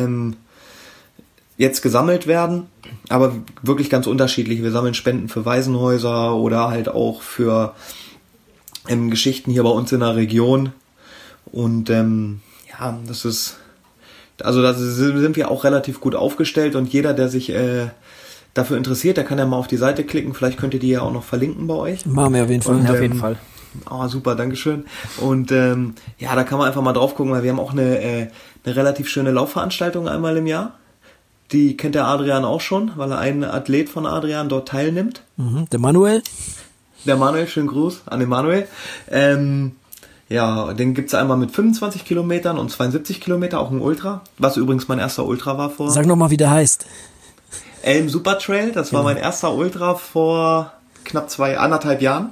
gesammelt werden, aber wirklich ganz unterschiedlich. Wir sammeln Spenden für Waisenhäuser oder halt auch für Geschichten hier bei uns in der Region. Und das ist, also da sind wir auch relativ gut aufgestellt und jeder, der sich dafür interessiert, der kann ja mal auf die Seite klicken. Vielleicht könnt ihr die ja auch noch verlinken bei euch. Machen wir auf jeden Fall. Und, auf jeden Fall. Oh, super, dankeschön. Und da kann man einfach mal drauf gucken, weil wir haben auch eine relativ schöne Laufveranstaltung einmal im Jahr. Die kennt der Adrian auch schon, weil ein Athlet von Adrian dort teilnimmt. Der Manuel? Der Manuel, schönen Gruß an den Manuel. Den gibt's einmal mit 25 Kilometern und 72 Kilometer, auch ein Ultra, was übrigens mein erster Ultra war vor... Sag nochmal, wie der heißt. Elm Super Trail, das war mein erster Ultra vor knapp 1,5 Jahren.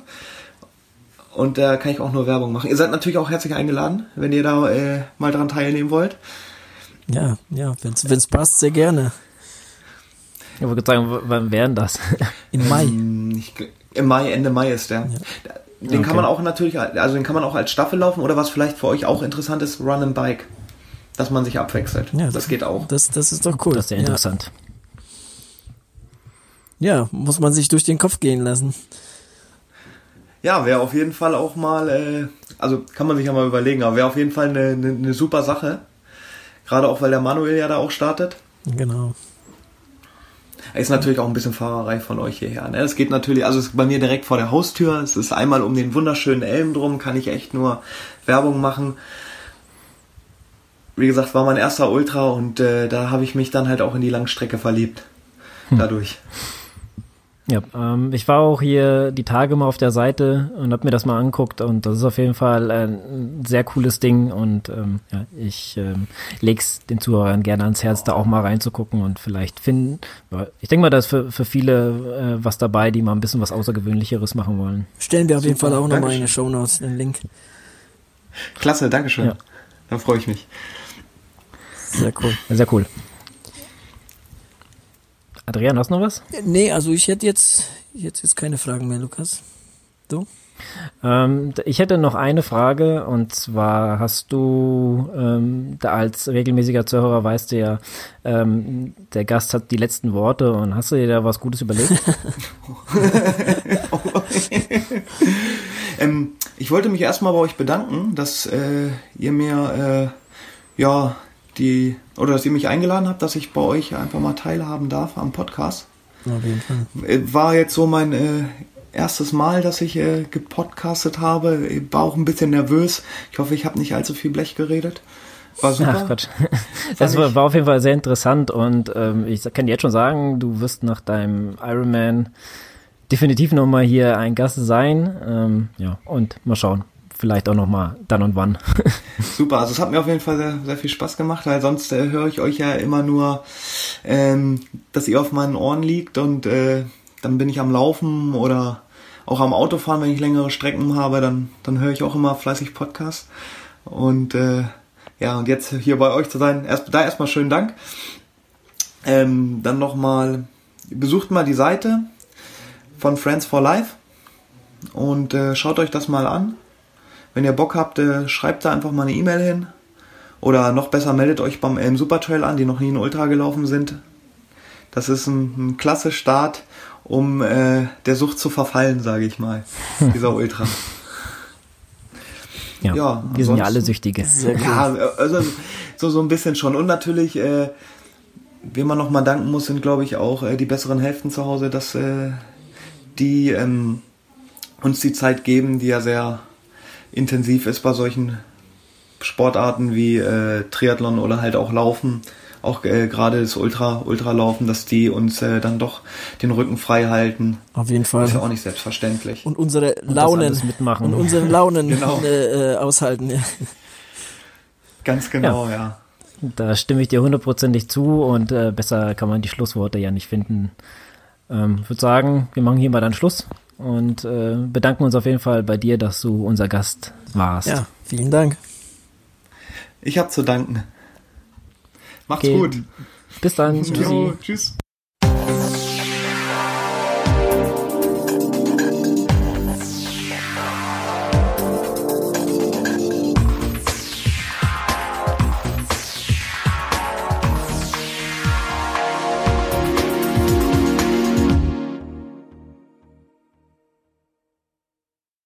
Und da kann ich auch nur Werbung machen. Ihr seid natürlich auch herzlich eingeladen, wenn ihr da mal dran teilnehmen wollt. Ja, wenn's passt, sehr gerne. Ich würde sagen, wann wären das? Im Mai. Im Mai, Ende Mai ist der. Ja. Den kann man auch natürlich, also den kann man auch als Staffel laufen oder was vielleicht für euch auch interessant ist, Run and Bike. Dass man sich abwechselt. Ja, das geht auch. Das ist doch cool. Das ist sehr interessant. Ja, muss man sich durch den Kopf gehen lassen. Ja, wäre auf jeden Fall auch mal, also kann man sich ja mal überlegen, aber wäre auf jeden Fall eine super Sache. Gerade auch, weil der Manuel ja da auch startet. Genau. Ist natürlich auch ein bisschen Fahrerei von euch hierher. Ne? Es geht natürlich, also es ist bei mir direkt vor der Haustür. Es ist einmal um den wunderschönen Elm drum, kann ich echt nur Werbung machen. Wie gesagt, war mein erster Ultra und da habe ich mich dann halt auch in die Langstrecke verliebt. Dadurch. Ja, ich war auch hier die Tage mal auf der Seite und habe mir das mal angeguckt und das ist auf jeden Fall ein sehr cooles Ding und ich leg's den Zuhörern gerne ans Herz, da auch mal reinzugucken und vielleicht finden, ich denke mal, da ist für viele was dabei, die mal ein bisschen was Außergewöhnlicheres machen wollen. Stellen wir auf jeden Fall auch nochmal in den Shownotes den Link. Klasse, Dankeschön. Ja. Dann freue ich mich. Sehr cool. Sehr cool. Adrian, hast du noch was? Nee, also ich hätte jetzt keine Fragen mehr, Lukas. Du? Ich hätte noch eine Frage und zwar hast du, da als regelmäßiger Zuhörer weißt du ja, der Gast hat die letzten Worte und hast du dir da was Gutes überlegt? Ich wollte mich erstmal bei euch bedanken, dass ihr mir dass ihr mich eingeladen habt, dass ich bei euch einfach mal teilhaben darf am Podcast. Auf jeden Fall. War jetzt so mein erstes Mal, dass ich gepodcastet habe. Ich war auch ein bisschen nervös. Ich hoffe, ich habe nicht allzu viel Blech geredet. War super. Ach Quatsch. Das war auf jeden Fall sehr interessant und ich kann dir jetzt schon sagen, du wirst nach deinem Ironman definitiv nochmal hier ein Gast sein. Und mal schauen. vielleicht auch nochmal dann und wann. Super, also es hat mir auf jeden Fall sehr, sehr viel Spaß gemacht, weil sonst höre ich euch ja immer nur, dass ihr auf meinen Ohren liegt und dann bin ich am Laufen oder auch am Autofahren, wenn ich längere Strecken habe, dann höre ich auch immer fleißig Podcasts. Und und jetzt hier bei euch zu sein, erstmal schönen Dank. Dann nochmal, besucht mal die Seite von Friends for Life und schaut euch das mal an. Wenn ihr Bock habt, schreibt da einfach mal eine E-Mail hin. Oder noch besser, meldet euch beim Elm Supertrail an, die noch nie in Ultra gelaufen sind. Das ist ein klasse Start, um der Sucht zu verfallen, sage ich mal. Dieser Ultra. Ja, wir sind ja alle Süchtige. Ja, also so ein bisschen schon. Und natürlich, wem man nochmal danken muss, sind, glaube ich, auch die besseren Hälften zu Hause, dass die uns die Zeit geben, die ja sehr intensiv ist bei solchen Sportarten wie Triathlon oder halt auch Laufen, auch gerade das Ultralaufen, dass die uns dann doch den Rücken frei halten. Auf jeden Fall. Das ist ja auch nicht selbstverständlich. Und unsere Launen mitmachen. Und unsere Launen Genau. Aushalten. Ja. Ganz genau, ja. Da stimme ich dir 100%ig zu und besser kann man die Schlussworte ja nicht finden. Würde sagen, wir machen hier mal dann Schluss und bedanken uns auf jeden Fall bei dir, dass du unser Gast warst. Ja, vielen Dank. Ich habe zu danken. Macht's Okay. gut. Bis dann. Tschüssi. Jo, tschüss.